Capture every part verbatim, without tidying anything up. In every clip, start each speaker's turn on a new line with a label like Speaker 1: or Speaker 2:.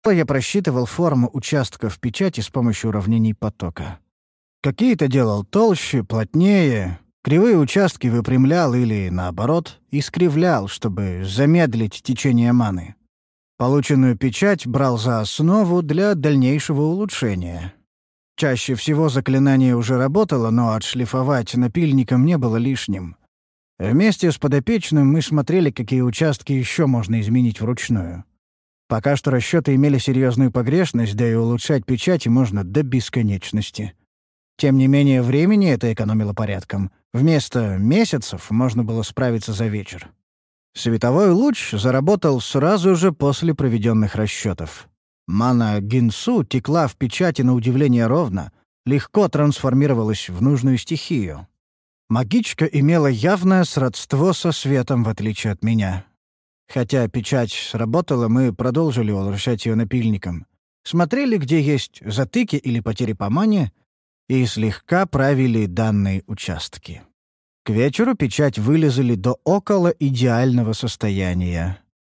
Speaker 1: Я просчитывал форму участков печати с помощью уравнений потока. Какие-то делал толще, плотнее, кривые участки выпрямлял или, наоборот, искривлял, чтобы замедлить течение маны. Полученную печать брал за основу для дальнейшего улучшения. Чаще всего заклинание уже работало, но отшлифовать напильником не было лишним. Вместе с подопечным мы смотрели, какие участки еще можно изменить вручную. Пока что расчеты имели серьезную погрешность, да и улучшать печати можно до бесконечности. Тем не менее, времени это экономило порядком. Вместо месяцев можно было справиться за вечер. Световой луч заработал сразу же после проведенных расчетов. Мана Гинсу текла в печати на удивление ровно, легко трансформировалась в нужную стихию. Магичка имела явное сродство со светом, в отличие от меня. Хотя печать сработала, мы продолжили улучшать ее напильником. Смотрели, где есть затыки или потери по мане, и слегка правили данные участки. К вечеру печать вылезали до около идеального состояния.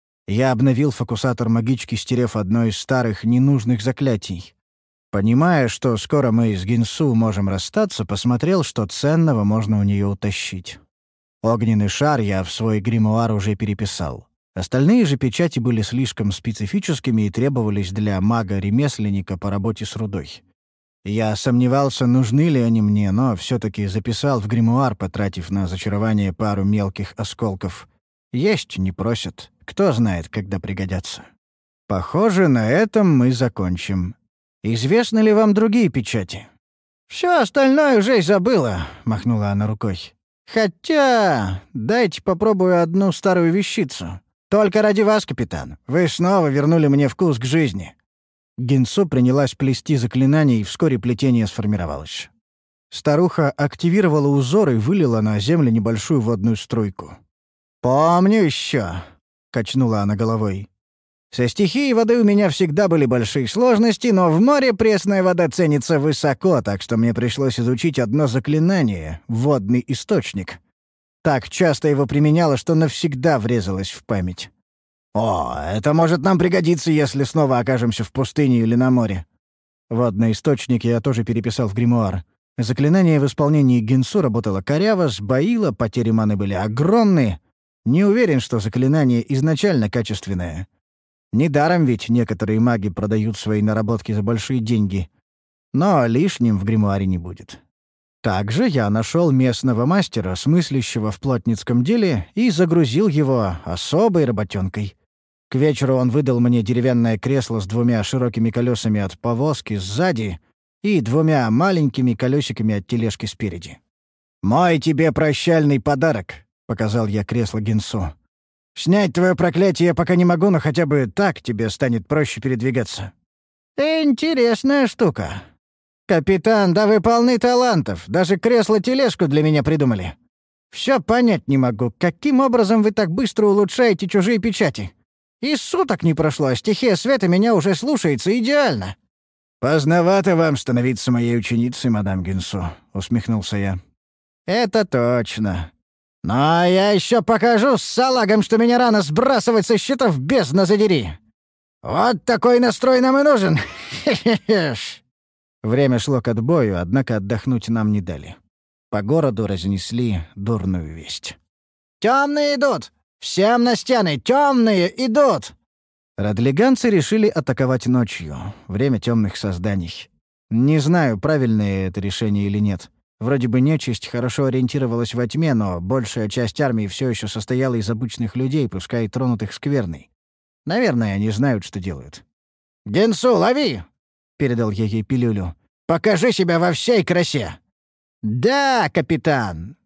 Speaker 1: Я обновил фокусатор магички, стерев одно из старых ненужных заклятий. Понимая, что скоро мы с Гинсу можем расстаться, посмотрел, что ценного можно у нее утащить. Огненный шар я в свой гримуар уже переписал. Остальные же печати были слишком специфическими и требовались для мага-ремесленника по работе с рудой. Я сомневался, нужны ли они мне, но все-таки записал в гримуар, потратив на зачарование пару мелких осколков. Есть не просят. Кто знает, когда пригодятся. Похоже, на этом мы закончим. Известны ли вам другие печати? «Все остальное уже и забыла», — махнула она рукой. «Хотя... дайте попробую одну старую вещицу. Только ради вас, капитан. Вы снова вернули мне вкус к жизни». Гинсу принялась плести заклинание, и вскоре плетение сформировалось. Старуха активировала узор и вылила на землю небольшую водную струйку. «Помню еще», — качнула она головой. «Со стихией воды у меня всегда были большие сложности, но в море пресная вода ценится высоко, так что мне пришлось изучить одно заклинание — водный источник. Так часто его применяла, что навсегда врезалось в память. О, это может нам пригодиться, если снова окажемся в пустыне или на море». Водный источник я тоже переписал в гримуар. Заклинание в исполнении Гинсу работало коряво, сбоило, потери маны были огромные. Не уверен, что заклинание изначально качественное. Недаром ведь некоторые маги продают свои наработки за большие деньги. Но лишним в гримуаре не будет. Также я нашел местного мастера, смыслящего в плотницком деле, и загрузил его особой работенкой. К вечеру он выдал мне деревянное кресло с двумя широкими колесами от повозки сзади и двумя маленькими колесиками от тележки спереди. «Мой тебе прощальный подарок», — показал я кресло Гинсу. «Снять твое проклятие я пока не могу, но хотя бы так тебе станет проще передвигаться». «Интересная штука. Капитан, да вы полны талантов. Даже кресло-тележку для меня придумали. Все понять не могу, каким образом вы так быстро улучшаете чужие печати. И суток не прошло, а стихия света меня уже слушается идеально». «Поздновато вам становиться моей ученицей, мадам Гинсу», — усмехнулся я. «Это точно. Но я еще покажу с салагом, что меня рано сбрасывать со счетов, бездна задери. Вот такой настрой нам и нужен. Хе-хе-хе». Время шло к отбою, однако отдохнуть нам не дали. По городу разнесли дурную весть. «Темные идут! Всем на стены! Темные идут!» Радлиганцы решили атаковать ночью. Время темных созданий. Не знаю, правильное это решение или нет. Вроде бы нечисть хорошо ориентировалась во тьме, но большая часть армии все еще состояла из обычных людей, пускай тронутых скверной. Наверное, они знают, что делают. «Гинсу, лови!» — передал я ей пилюлю. «Покажи себя во всей красе!» «Да, капитан!»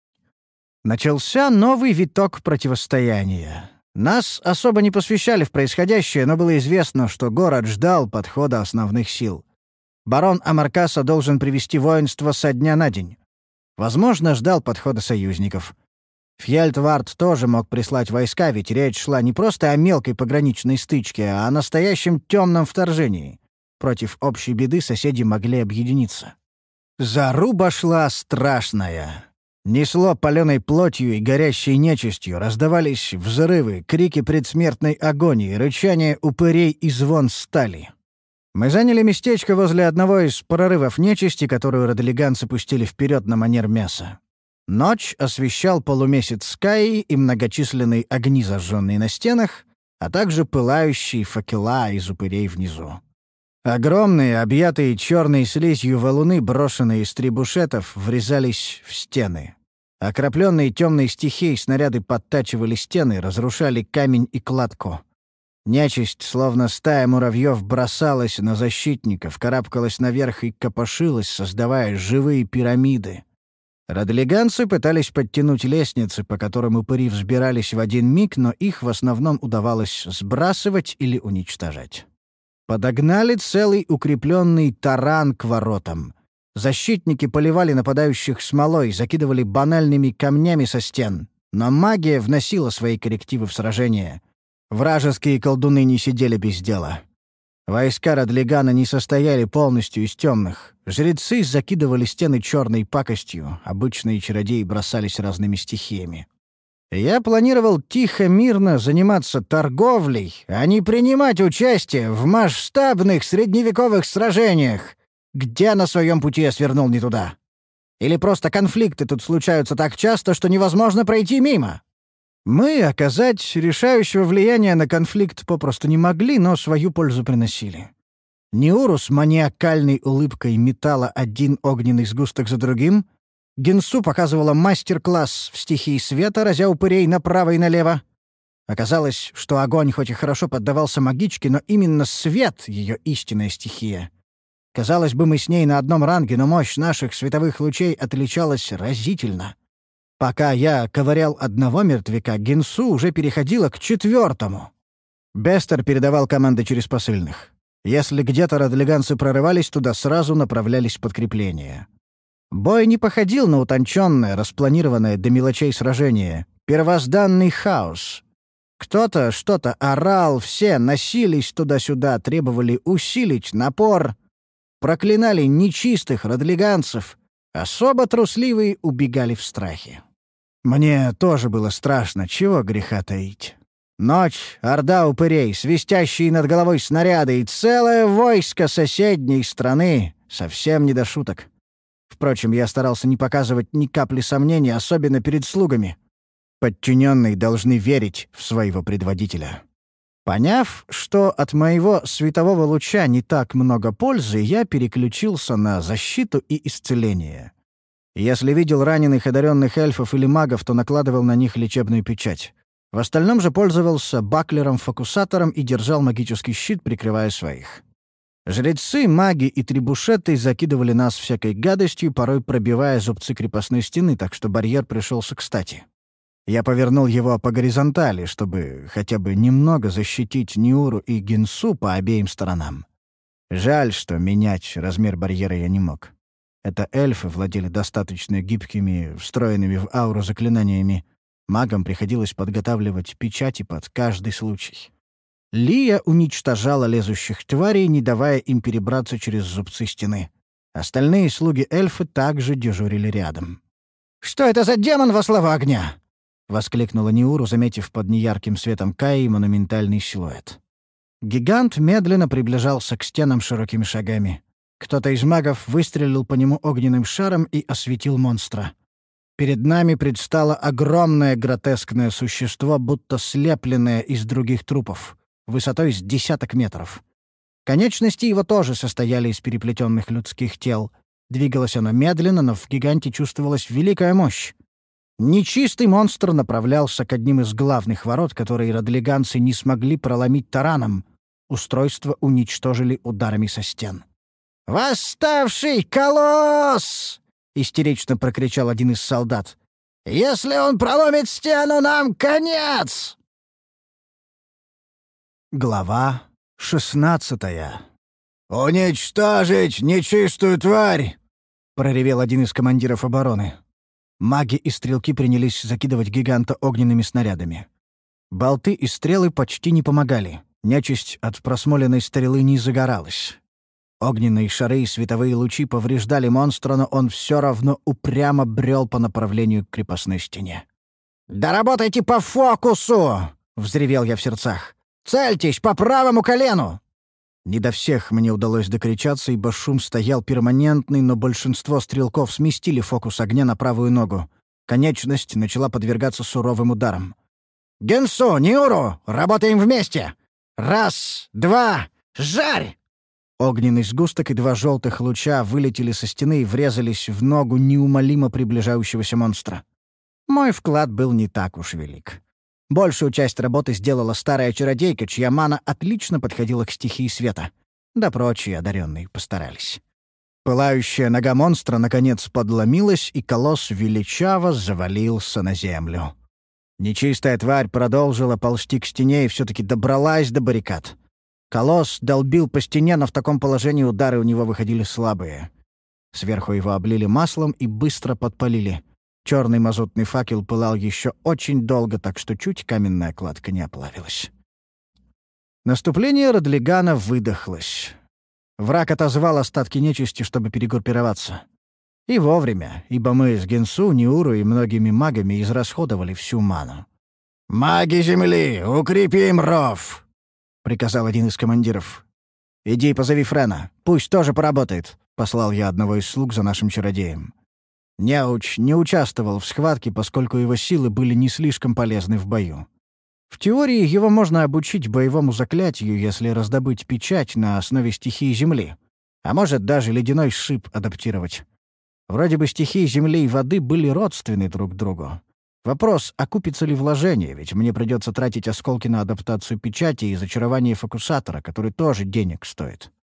Speaker 1: Начался новый виток противостояния. Нас особо не посвящали в происходящее, но было известно, что город ждал подхода основных сил. Барон Амаркаса должен привести воинство со дня на день. Возможно, ждал подхода союзников. Фьельдвард тоже мог прислать войска, ведь речь шла не просто о мелкой пограничной стычке, а о настоящем темном вторжении. Против общей беды соседи могли объединиться. Заруба шла страшная. Несло палёной плотью и горящей нечистью, раздавались взрывы, крики предсмертной агонии, рычание упырей и звон стали. Мы заняли местечко возле одного из прорывов нечисти, которую родлиганцы пустили вперед на манер мяса. Ночь освещал полумесяц Скаи и многочисленные огни, зажженные на стенах, а также пылающие факела из упырей внизу. Огромные, объятые черной слизью валуны, брошенные из трибушетов, врезались в стены. Окропленные темной стихией снаряды подтачивали стены, разрушали камень и кладку. Нечисть, словно стая муравьев, бросалась на защитников, карабкалась наверх и копошилась, создавая живые пирамиды. Родлиганцы пытались подтянуть лестницы, по которым упыри взбирались в один миг, но их в основном удавалось сбрасывать или уничтожать. Подогнали целый укрепленный таран к воротам. Защитники поливали нападающих смолой, закидывали банальными камнями со стен. Но магия вносила свои коррективы в сражение. Вражеские колдуны не сидели без дела. Войска Родлигана не состояли полностью из темных. Жрецы закидывали стены черной пакостью, обычные чародеи бросались разными стихиями. Я планировал тихо, мирно заниматься торговлей, а не принимать участие в масштабных средневековых сражениях. Где на своем пути я свернул не туда? Или просто конфликты тут случаются так часто, что невозможно пройти мимо? Мы оказать решающего влияния на конфликт попросту не могли, но свою пользу приносили. Ниуру с маниакальной улыбкой метала один огненный сгусток за другим. Гинсу показывала мастер-класс в стихии света, разя упырей направо и налево. Оказалось, что огонь хоть и хорошо поддавался магичке, но именно свет — ее истинная стихия. Казалось бы, мы с ней на одном ранге, но мощь наших световых лучей отличалась разительно. Пока я ковырял одного мертвяка, Гинсу уже переходила к четвертому. Бестер передавал команды через посыльных. Если где-то родлиганцы прорывались, туда сразу направлялись подкрепления. Бой не походил на утонченное, распланированное до мелочей сражение. Первозданный хаос. Кто-то что-то орал, все носились туда-сюда, требовали усилить напор. Проклинали нечистых родлиганцев. Особо трусливые убегали в страхе. Мне тоже было страшно, чего греха таить. Ночь, орда упырей, свистящие над головой снаряды и целое войско соседней страны. Совсем не до шуток. Впрочем, я старался не показывать ни капли сомнений, особенно перед слугами. Подчиненные должны верить в своего предводителя. Поняв, что от моего светового луча не так много пользы, я переключился на защиту и исцеление. Если видел раненых одаренных эльфов или магов, то накладывал на них лечебную печать. В остальном же пользовался баклером-фокусатором и держал магический щит, прикрывая своих. Жрецы, маги и трибушеты закидывали нас всякой гадостью, порой пробивая зубцы крепостной стены, так что барьер пришелся кстати. Я повернул его по горизонтали, чтобы хотя бы немного защитить Ниуру и Гинсу по обеим сторонам. Жаль, что менять размер барьера я не мог. Это эльфы владели достаточно гибкими, встроенными в ауру заклинаниями. Магам приходилось подготавливать печати под каждый случай. Лия уничтожала лезущих тварей, не давая им перебраться через зубцы стены. Остальные слуги-эльфы также дежурили рядом. «Что это за демон во славу огня?» — воскликнула Ниуру, заметив под неярким светом Каи монументальный силуэт. Гигант медленно приближался к стенам широкими шагами. Кто-то из магов выстрелил по нему огненным шаром и осветил монстра. Перед нами предстало огромное гротескное существо, будто слепленное из других трупов, высотой с десяток метров. Конечности его тоже состояли из переплетенных людских тел. Двигалось оно медленно, но в гиганте чувствовалась великая мощь. Нечистый монстр направлялся к одним из главных ворот, которые родлиганцы не смогли проломить тараном. Устройство уничтожили ударами со стен. «Восставший колосс!» — истерично прокричал один из солдат. «Если он проломит стену, нам конец!» Глава шестнадцатая. «Уничтожить нечистую тварь!» — проревел один из командиров обороны. Маги и стрелки принялись закидывать гиганта огненными снарядами. Болты и стрелы почти не помогали. Нечисть от просмоленной стрелы не загоралась. Огненные шары и световые лучи повреждали монстра, но он все равно упрямо брел по направлению к крепостной стене. «Да работайте по фокусу!» — взревел я в сердцах. «Цельтесь по правому колену!» Не до всех мне удалось докричаться, ибо шум стоял перманентный, но большинство стрелков сместили фокус огня на правую ногу. Конечность начала подвергаться суровым ударам. «Генсу, Ниуру, работаем вместе! Раз, два, жарь!» Огненный сгусток и два желтых луча вылетели со стены и врезались в ногу неумолимо приближающегося монстра. Мой вклад был не так уж велик. Большую часть работы сделала старая чародейка, чья мана отлично подходила к стихии света. Да прочие одаренные постарались. Пылающая нога монстра, наконец, подломилась, и колосс величаво завалился на землю. Нечистая тварь продолжила ползти к стене и все-таки добралась до баррикад. Колосс долбил по стене, но в таком положении удары у него выходили слабые. Сверху его облили маслом и быстро подпалили. Черный мазутный факел пылал еще очень долго, так что чуть каменная кладка не оплавилась. Наступление Родлигана выдохлось. Враг отозвал остатки нечисти, чтобы перегруппироваться. И вовремя, ибо мы с Генсу, Ниуру и многими магами израсходовали всю ману. «Маги земли, укрепим ров!» — приказал один из командиров. «Иди позови Френа, пусть тоже поработает», — послал я одного из слуг за нашим чародеем. Неуч не участвовал в схватке, поскольку его силы были не слишком полезны в бою. В теории его можно обучить боевому заклятию, если раздобыть печать на основе стихии земли, а может даже ледяной шип адаптировать. Вроде бы стихии земли и воды были родственны друг другу. Вопрос, окупится ли вложение, ведь мне придется тратить осколки на адаптацию печати и зачарование фокусатора, который тоже денег стоит.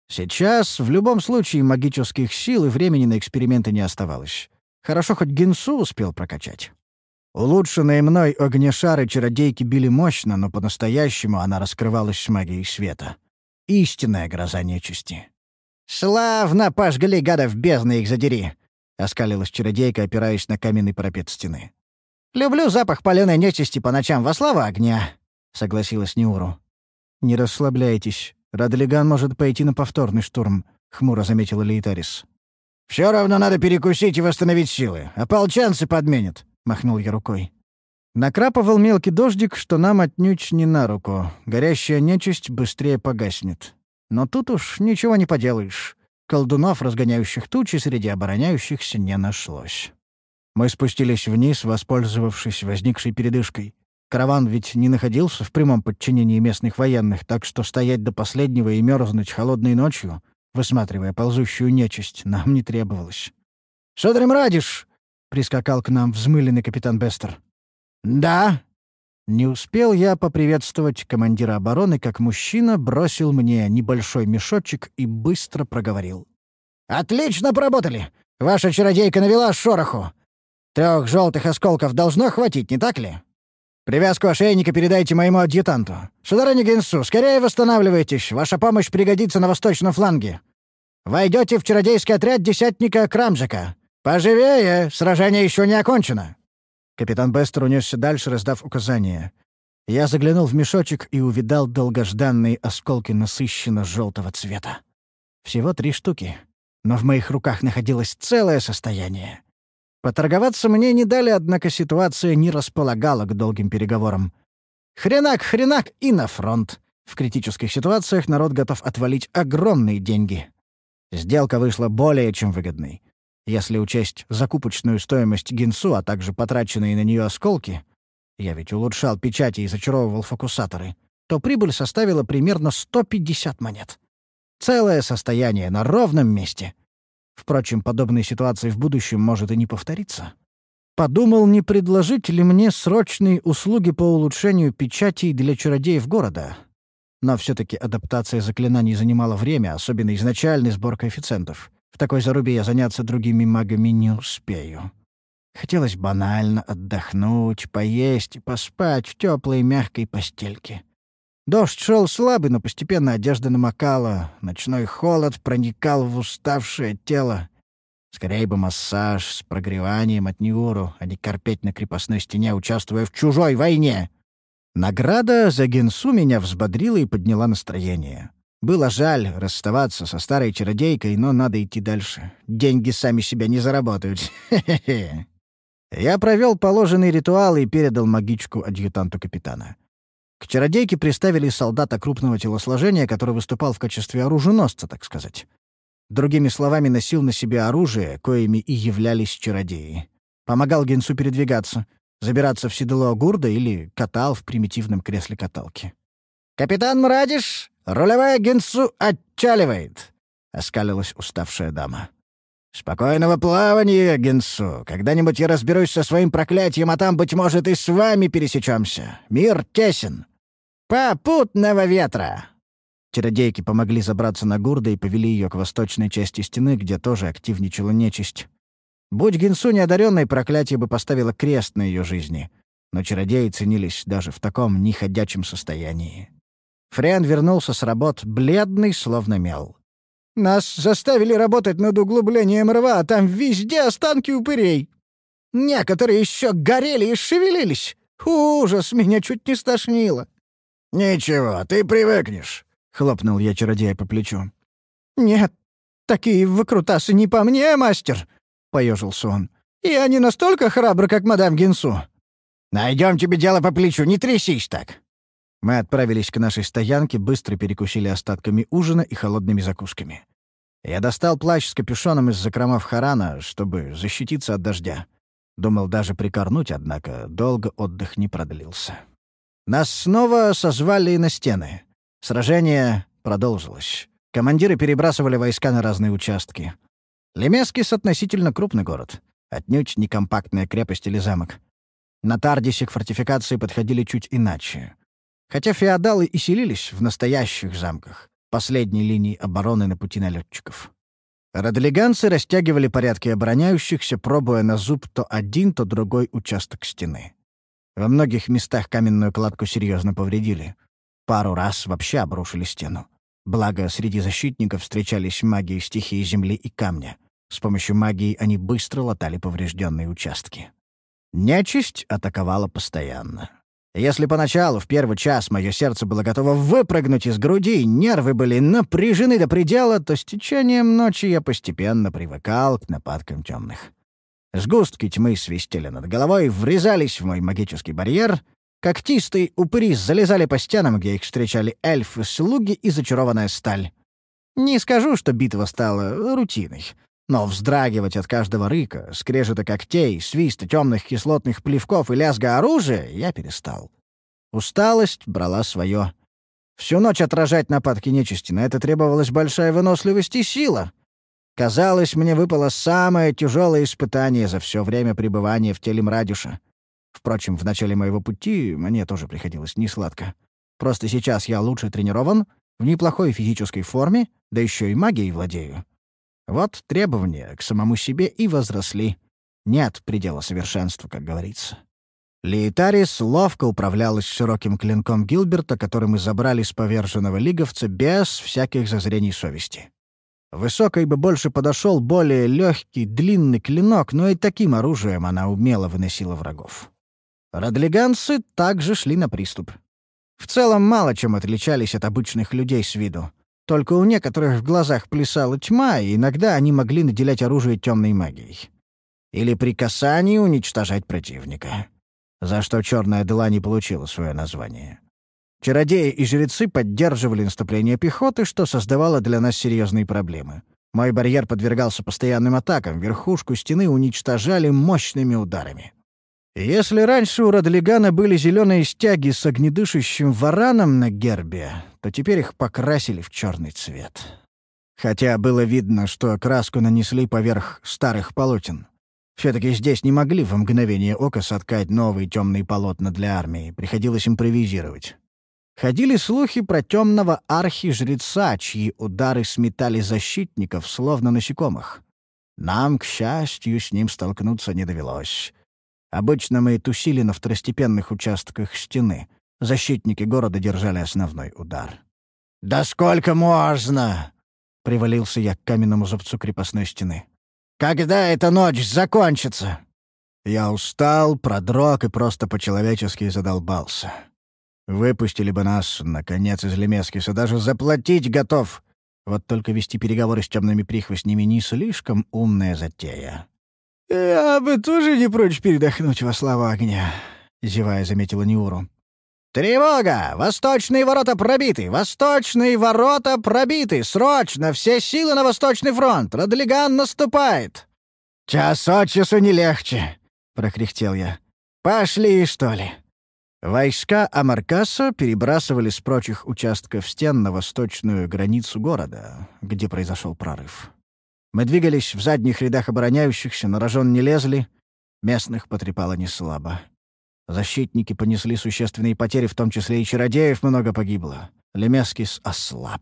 Speaker 1: Сейчас в любом случае магических сил и времени на эксперименты не оставалось. Хорошо, хоть Генсу успел прокачать. Улучшенные мной огнешары чародейки били мощно, но по-настоящему она раскрывалась с магией света. Истинная гроза нечисти. «Славно пожгли гадов, бездны их задери!» — оскалилась чародейка, опираясь на каменный парапет стены. «Люблю запах палёной нечисти по ночам во славу огня», — согласилась Ниуру. «Не расслабляйтесь. Родлиган может пойти на повторный штурм», — хмуро заметила Лейтарис. «Всё равно надо перекусить и восстановить силы. Ополченцы подменят», — махнул я рукой. Накрапывал мелкий дождик, что нам отнюдь не на руку. Горящая нечисть быстрее погаснет. Но тут уж ничего не поделаешь. Колдунов, разгоняющих тучи, среди обороняющихся не нашлось. Мы спустились вниз, воспользовавшись возникшей передышкой. Караван ведь не находился в прямом подчинении местных военных, так что стоять до последнего и мерзнуть холодной ночью, высматривая ползущую нечисть, нам не требовалось. «Сударь Радиш!» — прискакал к нам взмыленный капитан Бестер. «Да?» Не успел я поприветствовать командира обороны, как мужчина бросил мне небольшой мешочек и быстро проговорил. «Отлично поработали! Ваша чародейка навела шороху! Трех желтых осколков должно хватить, не так ли? Привязку ошейника передайте моему адъютанту. Сударыня Генсу, скорее восстанавливайтесь, ваша помощь пригодится на восточном фланге. Войдете в чародейский отряд десятника Крамжика. Поживее, сражение еще не окончено». Капитан Бестер унесся дальше, раздав указания. Я заглянул в мешочек и увидал долгожданные осколки насыщенно-желтого цвета. Всего три штуки, но в моих руках находилось целое состояние. Поторговаться мне не дали, однако ситуация не располагала к долгим переговорам. Хренак, хренак и на фронт. В критических ситуациях народ готов отвалить огромные деньги. Сделка вышла более чем выгодной. Если учесть закупочную стоимость Генсу, а также потраченные на нее осколки, я ведь улучшал печати и зачаровывал фокусаторы, то прибыль составила примерно сто пятьдесят монет. Целое состояние на ровном месте. Впрочем, подобной ситуации в будущем может и не повториться. Подумал, не предложить ли мне срочные услуги по улучшению печатей для чародеев города. Но все-таки адаптация заклинаний занимала время, особенно изначальный сбор коэффициентов. В такой зарубе я заняться другими магами не успею. Хотелось банально отдохнуть, поесть и поспать в теплой мягкой постельке. Дождь шел слабый, но постепенно одежда намокала, ночной холод проникал в уставшее тело. Скорее бы массаж с прогреванием от Ниуру, а не корпеть на крепостной стене, участвуя в чужой войне. Награда за Генсу меня взбодрила и подняла настроение. Было жаль расставаться со старой чародейкой, но надо идти дальше. Деньги сами себя не заработают. Хе-хе-хе. Я провел положенный ритуал и передал магичку адъютанту капитана. К чародейке приставили солдата крупного телосложения, который выступал в качестве оруженосца, так сказать. Другими словами, носил на себе оружие, коими и являлись чародеи. Помогал Генсу передвигаться, забираться в седло гурда или катал в примитивном кресле каталки. «Капитан Мрадиш, рулевая Генсу отчаливает!» — оскалилась уставшая дама. «Спокойного плавания, Генсу. Когда-нибудь я разберусь со своим проклятием, а там, быть может, и с вами пересечемся. Мир тесен. Попутного ветра!» Чародейки помогли забраться на гурда и повели ее к восточной части стены, где тоже активничала нечисть. Будь Генсу неодаренной, проклятие бы поставило крест на ее жизни. Но чародеи ценились даже в таком неходячем состоянии. Фриан вернулся с работ, бледный, словно мел. «Нас заставили работать над углублением рва, а там везде останки упырей. Некоторые еще горели и шевелились. Ужас, меня чуть не стошнило». «Ничего, ты привыкнешь», — хлопнул я чародея по плечу. «Нет, такие выкрутасы не по мне, мастер», — поежился он. «Я не настолько храбр, как мадам Генсу». «Найдем тебе дело по плечу, не трясись так». Мы отправились к нашей стоянке, быстро перекусили остатками ужина и холодными закусками. Я достал плащ с капюшоном из закромов Харана, чтобы защититься от дождя. Думал даже прикорнуть, однако долго отдых не продлился. Нас снова созвали на стены. Сражение продолжилось. Командиры перебрасывали войска на разные участки. Лемескис — относительно крупный город. Отнюдь не компактная крепость или замок. На Тардисе к фортификации подходили чуть иначе. Хотя феодалы и селились в настоящих замках, последней линии обороны на пути налетчиков. Родлиганцы растягивали порядки обороняющихся, пробуя на зуб то один, то другой участок стены. Во многих местах каменную кладку серьезно повредили. Пару раз вообще обрушили стену. Благо, среди защитников встречались маги стихии земли и камня. С помощью магии они быстро латали поврежденные участки. Нечисть атаковала постоянно. Если поначалу, в первый час, мое сердце было готово выпрыгнуть из груди, нервы были напряжены до предела, то с течением ночи я постепенно привыкал к нападкам темных. Сгустки тьмы свистели над головой, врезались в мой магический барьер. Когтистые упыри залезали по стенам, где их встречали эльфы, слуги и зачарованная сталь. Не скажу, что битва стала рутиной, но вздрагивать от каждого рыка, скрежета когтей, свиста темных кислотных плевков и лязга оружия я перестал. Усталость брала свое. Всю ночь отражать нападки нечисти, на это требовалась большая выносливость и сила. Казалось, мне выпало самое тяжелое испытание за все время пребывания в теле Мрадиша. Впрочем, в начале моего пути мне тоже приходилось несладко. Просто сейчас я лучше тренирован, в неплохой физической форме, да еще и магией владею. Вот требования к самому себе и возросли. Нет предела совершенству, как говорится. Лейтарис ловко управлялась широким клинком Гилберта, который мы забрали с поверженного лиговца без всяких зазрений совести. Высокой бы больше подошел более легкий, длинный клинок, но и таким оружием она умело выносила врагов. Родлиганцы также шли на приступ. В целом мало чем отличались от обычных людей с виду. Только у некоторых в глазах плясала тьма, и иногда они могли наделять оружие темной магией. Или при касании уничтожать противника. За что черная дыла не получила свое название. Чародеи и жрецы поддерживали наступление пехоты, что создавало для нас серьезные проблемы. Мой барьер подвергался постоянным атакам, верхушку стены уничтожали мощными ударами. Если раньше у Родлигана были зеленые стяги с огнедышащим вараном на гербе, то теперь их покрасили в черный цвет. Хотя было видно, что краску нанесли поверх старых полотен. Все-таки здесь не могли в мгновение ока соткать новые темные полотна для армии, приходилось импровизировать. Ходили слухи про темного архи-жреца, чьи удары сметали защитников, словно насекомых. Нам, к счастью, с ним столкнуться не довелось. Обычно мы тусили на второстепенных участках стены. Защитники города держали основной удар. «Да сколько можно?» — привалился я к каменному зубцу крепостной стены. «Когда эта ночь закончится?» Я устал, продрог и просто по-человечески задолбался. Выпустили бы нас, наконец, из Лемескиса. Даже заплатить готов. Вот только вести переговоры с темными прихвостнями не слишком умная затея. «Я бы тоже не прочь передохнуть во славу огня», — зевая заметила Неуру. «Тревога! Восточные ворота пробиты! Восточные ворота пробиты! Срочно! Все силы на Восточный фронт! Радлиган наступает!» «Час от часу не легче!» — прокряхтел я. «Пошли, что ли?» Войска Амаркаса перебрасывали с прочих участков стен на восточную границу города, где произошел прорыв. Мы двигались в задних рядах обороняющихся, на рожон не лезли, местных потрепало неслабо. Защитники понесли существенные потери, в том числе и чародеев много погибло. Лемескис ослаб.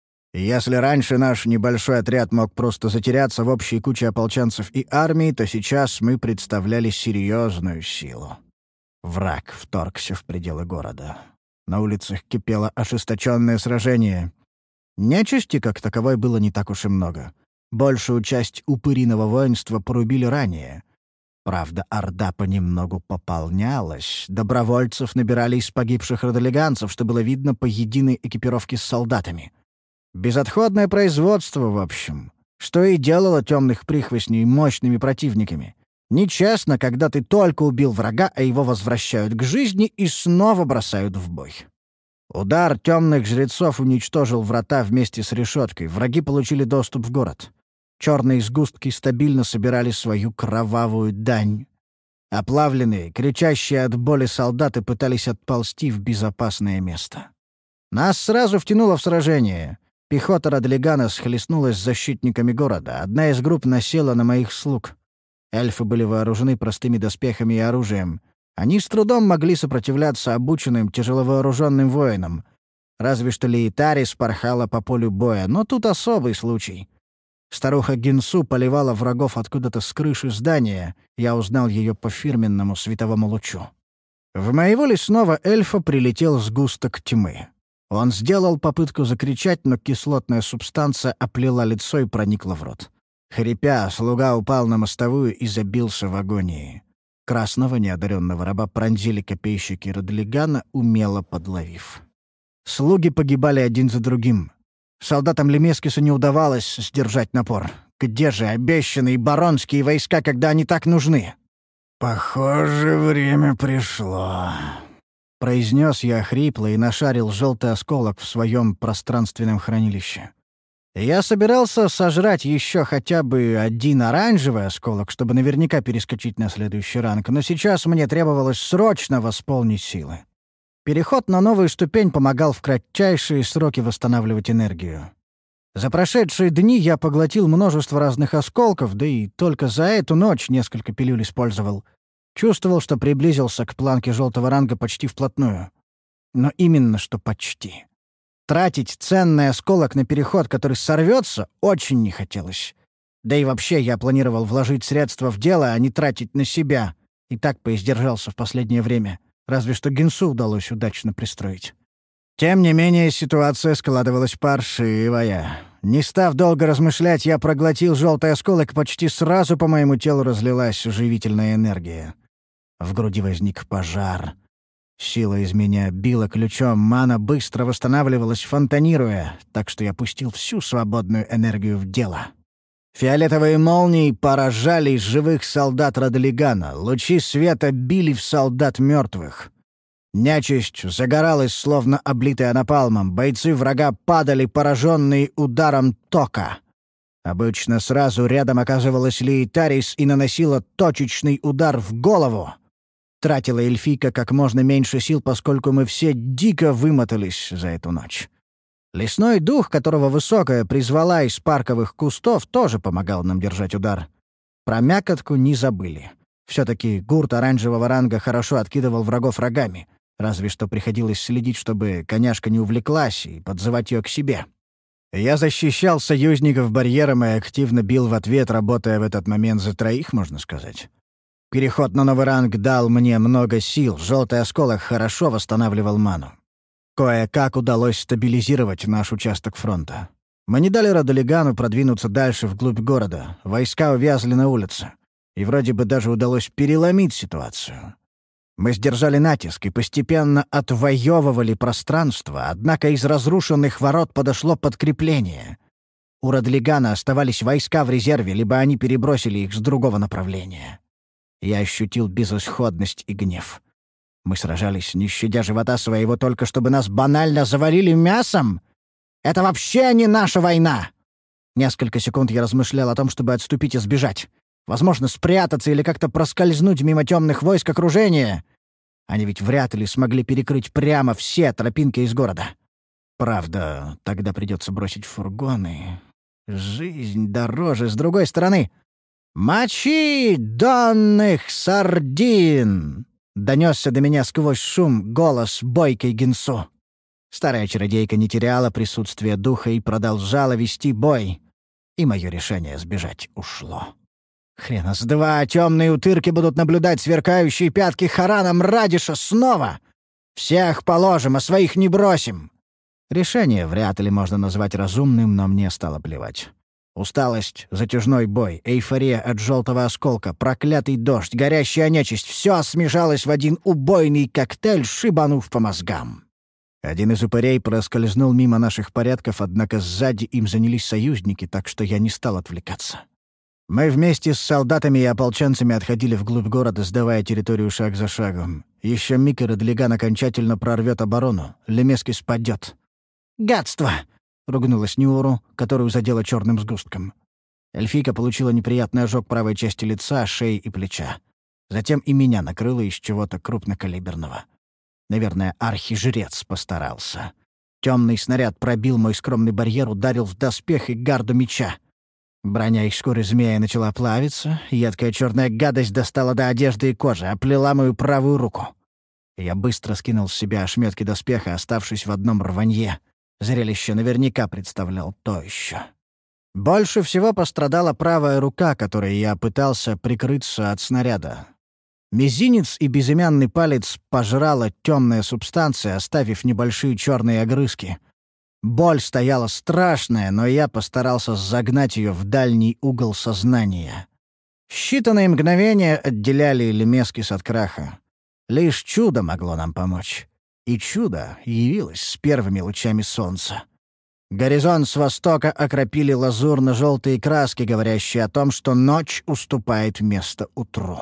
Speaker 1: И если раньше наш небольшой отряд мог просто затеряться в общей куче ополченцев и армии, то сейчас мы представляли серьезную силу. Враг вторгся в пределы города. На улицах кипело ожесточенное сражение. Нечисти, как таковой, было не так уж и много. Большую часть упыриного воинства порубили ранее. Правда, орда понемногу пополнялась. Добровольцев набирали из погибших родолеганцев, что было видно по единой экипировке с солдатами. Безотходное производство, в общем. Что и делало темных прихвостней мощными противниками. Нечестно, когда ты только убил врага, а его возвращают к жизни и снова бросают в бой. Удар темных жрецов уничтожил врата вместе с решеткой. Враги получили доступ в город. Черные сгустки стабильно собирали свою кровавую дань. Оплавленные, кричащие от боли солдаты пытались отползти в безопасное место. Нас сразу втянуло в сражение. Пехота Радлигана схлестнулась с защитниками города. Одна из групп насела на моих слуг. Эльфы были вооружены простыми доспехами и оружием. Они с трудом могли сопротивляться обученным тяжеловооруженным воинам. Разве что Лейтарис порхала по полю боя, но тут особый случай. Старуха Гинсу поливала врагов откуда-то с крыши здания. Я узнал ее по фирменному световому лучу. В моего лесного эльфа прилетел сгусток тьмы. Он сделал попытку закричать, но кислотная субстанция оплела лицо и проникла в рот. Хрипя, слуга упал на мостовую и забился в агонии. Красного неодаренного раба пронзили копейщики Родлигана, умело подловив. Слуги погибали один за другим. Солдатам Лемескиса не удавалось сдержать напор. Где же обещанные баронские войска, когда они так нужны? «Похоже, время пришло», — произнес я хрипло и нашарил желтый осколок в своем пространственном хранилище. Я собирался сожрать еще хотя бы один оранжевый осколок, чтобы наверняка перескочить на следующий ранг, но сейчас мне требовалось срочно восполнить силы. Переход на новую ступень помогал в кратчайшие сроки восстанавливать энергию. За прошедшие дни я поглотил множество разных осколков, да и только за эту ночь несколько пилюль использовал. Чувствовал, что приблизился к планке желтого ранга почти вплотную. Но именно что почти. Тратить ценный осколок на переход, который сорвется, очень не хотелось. Да и вообще я планировал вложить средства в дело, а не тратить на себя. И так поиздержался в последнее время. Разве что Гинсу удалось удачно пристроить. Тем не менее, ситуация складывалась паршивая. Не став долго размышлять, я проглотил желтый осколок, почти сразу по моему телу разлилась живительная энергия. В груди возник пожар. Сила из меня била ключом, мана быстро восстанавливалась, фонтанируя, так что я пустил всю свободную энергию в дело. Фиолетовые молнии поражали живых солдат Родлигана, лучи света били в солдат мертвых. Нечисть загоралась, словно облитая напалмом, бойцы врага падали, пораженные ударом тока. Обычно сразу рядом оказывалась Лейтарис и наносила точечный удар в голову. Тратила эльфийка как можно меньше сил, поскольку мы все дико вымотались за эту ночь. Лесной дух, которого Высокая призвала из парковых кустов, тоже помогал нам держать удар. Про мякотку не забыли. Все-таки гурт оранжевого ранга хорошо откидывал врагов рогами, разве что приходилось следить, чтобы коняшка не увлеклась, и подзывать ее к себе. Я защищал союзников барьером и активно бил в ответ, работая в этот момент за троих, можно сказать. Переход на новый ранг дал мне много сил, желтый осколок хорошо восстанавливал ману. Кое-как удалось стабилизировать наш участок фронта. Мы не дали Родлигану продвинуться дальше вглубь города, войска увязли на улице, и вроде бы даже удалось переломить ситуацию. Мы сдержали натиск и постепенно отвоевывали пространство, однако из разрушенных ворот подошло подкрепление. У Родлигана оставались войска в резерве, либо они перебросили их с другого направления. Я ощутил безысходность и гнев. Мы сражались, не щадя живота своего, только чтобы нас банально завалили мясом? Это вообще не наша война! Несколько секунд я размышлял о том, чтобы отступить и сбежать. Возможно, спрятаться или как-то проскользнуть мимо темных войск окружения. Они ведь вряд ли смогли перекрыть прямо все тропинки из города. Правда, тогда придется бросить фургоны. Жизнь дороже. С другой стороны... «Мочи донных сардин!» — донесся до меня сквозь шум голос бойкой Гинсу. Старая чародейка не теряла присутствия духа и продолжала вести бой. И мое решение сбежать ушло. Хрена с два, темные утырки будут наблюдать сверкающие пятки Харана Мрадиша снова. Всех положим, а своих не бросим. Решение вряд ли можно назвать разумным, но мне стало плевать. Усталость, затяжной бой, эйфория от желтого осколка, проклятый дождь, горящая нечисть — все смешалось в один убойный коктейль, шибанув по мозгам. Один из упырей проскользнул мимо наших порядков, однако сзади им занялись союзники, так что я не стал отвлекаться. Мы вместе с солдатами и ополченцами отходили вглубь города, сдавая территорию шаг за шагом. Еще миг, и Родлиган окончательно прорвет оборону. Лемески спадет. «Гадство!» — ругнулась Нюру, которую задело черным сгустком. Эльфийка получила неприятный ожог правой части лица, шеи и плеча. Затем и меня накрыло из чего-то крупнокалиберного. Наверное, архижрец постарался. Темный снаряд пробил мой скромный барьер, ударил в доспех и гарду меча. Броня из шкуры змея начала плавиться, едкая черная гадость достала до одежды и кожи, оплела мою правую руку. Я быстро скинул с себя ошметки доспеха, оставшись в одном рванье. Зрелище наверняка представлял то еще. Больше всего пострадала правая рука, которой я пытался прикрыться от снаряда. Мизинец и безымянный палец пожрала темная субстанция, оставив небольшие черные огрызки. Боль стояла страшная, но я постарался загнать ее в дальний угол сознания. Считанные мгновения отделяли Лемескис от краха. Лишь чудо могло нам помочь. И чудо явилось с первыми лучами солнца. Горизонт с востока окропили лазурно-желтые краски, говорящие о том, что ночь уступает место утру.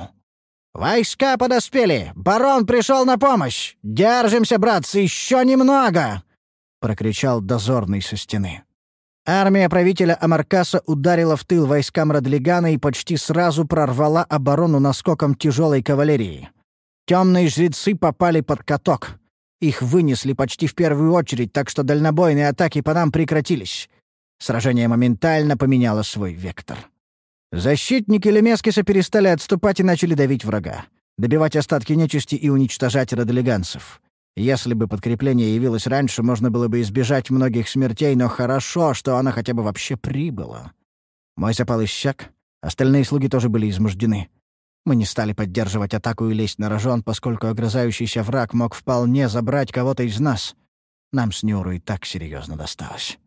Speaker 1: «Войска подоспели! Барон пришел на помощь! Держимся, братцы, еще немного!» — прокричал дозорный со стены. Армия правителя Амаркаса ударила в тыл войскам Родлигана и почти сразу прорвала оборону наскоком тяжелой кавалерии. Темные жрецы попали под каток. Их вынесли почти в первую очередь, так что дальнобойные атаки по нам прекратились. Сражение моментально поменяло свой вектор. Защитники Лемескиса перестали отступать и начали давить врага, добивать остатки нечисти и уничтожать родлиганцев. Если бы подкрепление явилось раньше, можно было бы избежать многих смертей, но хорошо, что оно хотя бы вообще прибыло. Мой запал иссяк, остальные слуги тоже были измождены. Мы не стали поддерживать атаку и лезть на рожон, поскольку огрызающийся враг мог вполне забрать кого-то из нас. Нам с Нюру и так серьезно досталось.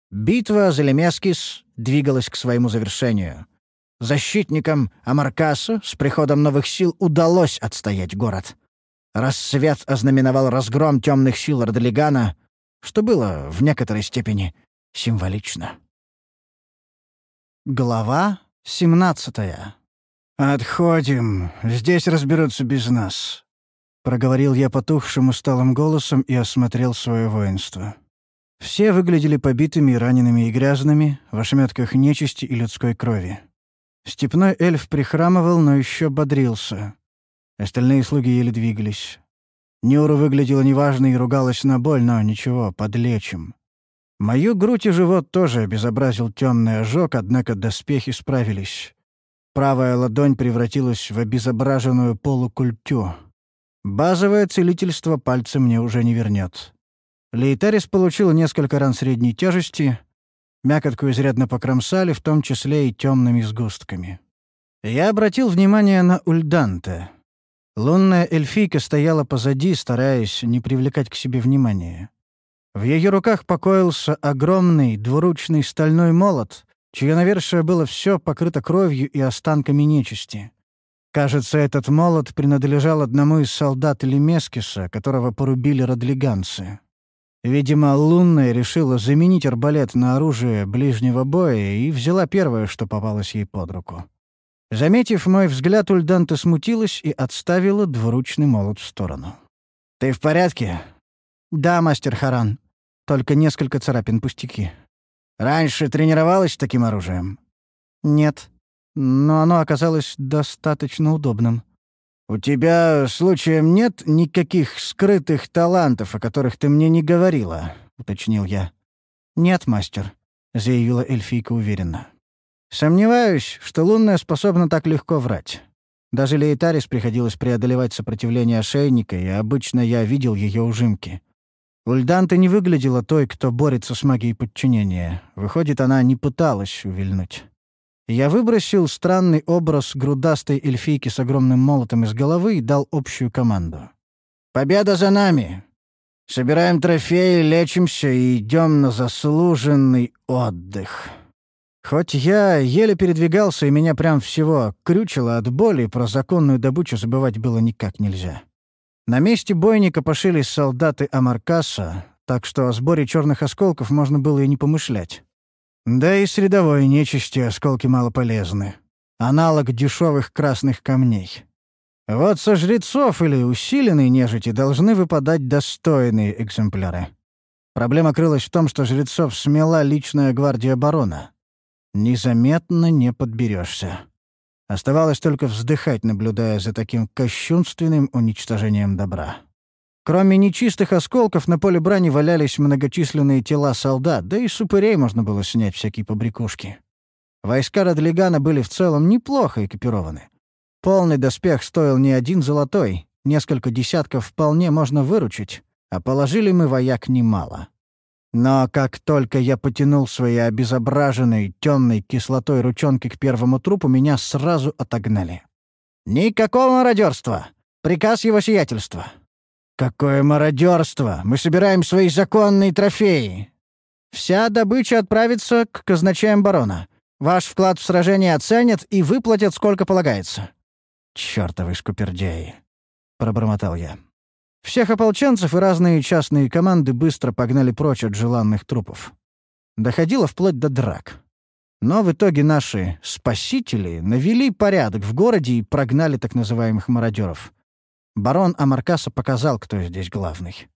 Speaker 1: Битва за Лемескис двигалась к своему завершению. Защитникам Амаркаса с приходом новых сил удалось отстоять город. Рассвет ознаменовал разгром темных сил Родлигана, что было в некоторой степени символично. Глава семнадцатая. «Отходим. Здесь разберутся без нас», — проговорил я потухшим усталым голосом и осмотрел свое воинство. Все выглядели побитыми и ранеными и грязными, в ошметках нечисти и людской крови. Степной эльф прихрамывал, но еще бодрился. Остальные слуги еле двигались. Нюра выглядела неважно и ругалась на боль, но ничего, подлечим. Мою грудь и живот тоже обезобразил темный ожог, однако доспехи справились. Правая ладонь превратилась в обезображенную полукультю. Базовое целительство пальцы мне уже не вернет. Лейтарис получил несколько ран средней тяжести, мякотку изрядно покромсали, в том числе и темными сгустками. Я обратил внимание на Ульданте. Лунная эльфийка стояла позади, стараясь не привлекать к себе внимания. В ее руках покоился огромный двуручный стальной молот, чье навершие было все покрыто кровью и останками нечисти. Кажется, этот молот принадлежал одному из солдат Лемескиса, которого порубили родлиганцы. Видимо, Лунная решила заменить арбалет на оружие ближнего боя и взяла первое, что попалось ей под руку. Заметив мой взгляд, Ульданта смутилась и отставила двуручный молот в сторону. «Ты в порядке?» «Да, мастер Харан. Только несколько царапин, пустяки». «Раньше тренировалась с таким оружием?» «Нет. Но оно оказалось достаточно удобным». «У тебя, случаем, нет никаких скрытых талантов, о которых ты мне не говорила?» — уточнил я. «Нет, мастер», — заявила эльфийка уверенно. «Сомневаюсь, что Лунная способна так легко врать. Даже Лейтарис приходилось преодолевать сопротивление ошейника, и обычно я видел ее ужимки. Ульданта не выглядела той, кто борется с магией подчинения. Выходит, она не пыталась увильнуть. Я выбросил странный образ грудастой эльфийки с огромным молотом из головы и дал общую команду. «Победа за нами! Собираем трофеи, лечимся и идем на заслуженный отдых». Хоть я еле передвигался, и меня прям всего крючило от боли, про законную добычу забывать было никак нельзя. На месте бойни копошились солдаты Амаркаса, так что о сборе черных осколков можно было и не помышлять. Да и с рядовой нечисти осколки мало полезны. Аналог дешевых красных камней. Вот со жрецов или усиленной нежити должны выпадать достойные экземпляры. Проблема крылась в том, что жрецов смела личная гвардия барона. Незаметно не подберешься. Оставалось только вздыхать, наблюдая за таким кощунственным уничтожением добра. Кроме нечистых осколков, на поле брани валялись многочисленные тела солдат, да и с упырей можно было снять всякие побрякушки. Войска Родлигана были в целом неплохо экипированы. Полный доспех стоил не один золотой, несколько десятков вполне можно выручить, а положили мы вояк немало. Но как только я потянул свои обезображенные темной кислотой ручонки к первому трупу, меня сразу отогнали. «Никакого мародерства! Приказ его сиятельства!» «Какое мародерство! Мы собираем свои законные трофеи!» «Вся добыча отправится к казначеям барона. Ваш вклад в сражение оценят и выплатят, сколько полагается». «Чёртовы скупердяи!» — пробормотал я. Всех ополченцев и разные частные команды быстро погнали прочь от желанных трупов. Доходило вплоть до драк. Но в итоге наши «спасители» навели порядок в городе и прогнали так называемых мародеров. Барон Амаркаса показал, кто здесь главный.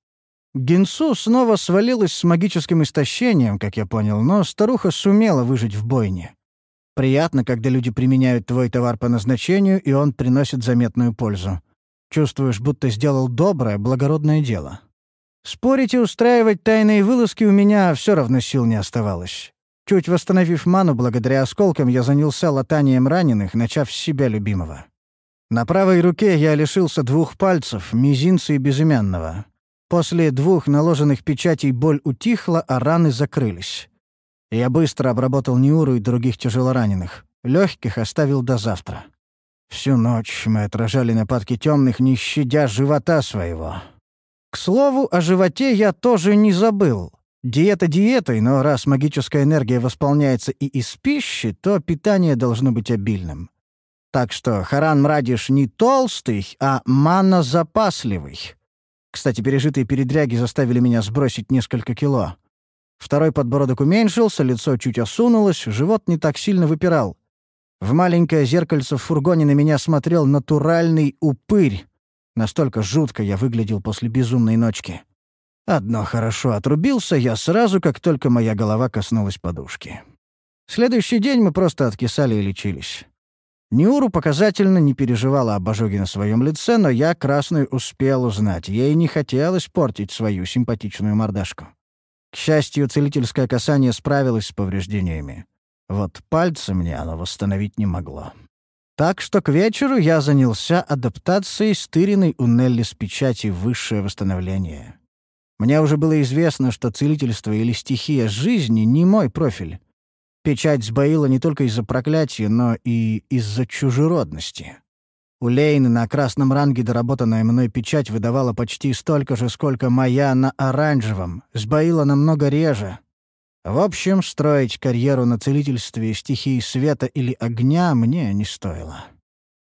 Speaker 1: Гинсу снова свалилась с магическим истощением, как я понял, но старуха сумела выжить в бойне. Приятно, когда люди применяют твой товар по назначению, и он приносит заметную пользу. Чувствуешь, будто сделал доброе, благородное дело. Спорить и устраивать тайные вылазки у меня все равно сил не оставалось. Чуть восстановив ману благодаря осколкам, я занялся латанием раненых, начав с себя любимого. На правой руке я лишился двух пальцев, мизинца и безымянного. После двух наложенных печатей боль утихла, а раны закрылись. Я быстро обработал Ниуру и других тяжелораненых. Легких оставил до завтра. Всю ночь мы отражали нападки темных, не щадя живота своего. К слову, о животе я тоже не забыл. Диета диетой, но раз магическая энергия восполняется и из пищи, то питание должно быть обильным. Так что Харан Мрадиш не толстый, а маннозапасливый. Кстати, пережитые передряги заставили меня сбросить несколько кило. Второй подбородок уменьшился, лицо чуть осунулось, живот не так сильно выпирал. В маленькое зеркальце в фургоне на меня смотрел натуральный упырь. Настолько жутко я выглядел после безумной ночки. Одно хорошо, отрубился я сразу, как только моя голова коснулась подушки. Следующий день мы просто откисали и лечились. Ниуру показательно не переживала об ожоге на своем лице, но я красную успел узнать. Ей не хотелось портить свою симпатичную мордашку. К счастью, целительское касание справилось с повреждениями. Вот пальцы мне оно восстановить не могло. Так что к вечеру я занялся адаптацией стыренной у Нелли с печати «Высшее восстановление». Мне уже было известно, что целительство или стихия жизни — не мой профиль. Печать сбоила не только из-за проклятия, но и из-за чужеродности. У Лейны на красном ранге доработанная мной печать выдавала почти столько же, сколько моя на оранжевом, сбоила намного реже. В общем, строить карьеру на целительстве стихии света или огня мне не стоило.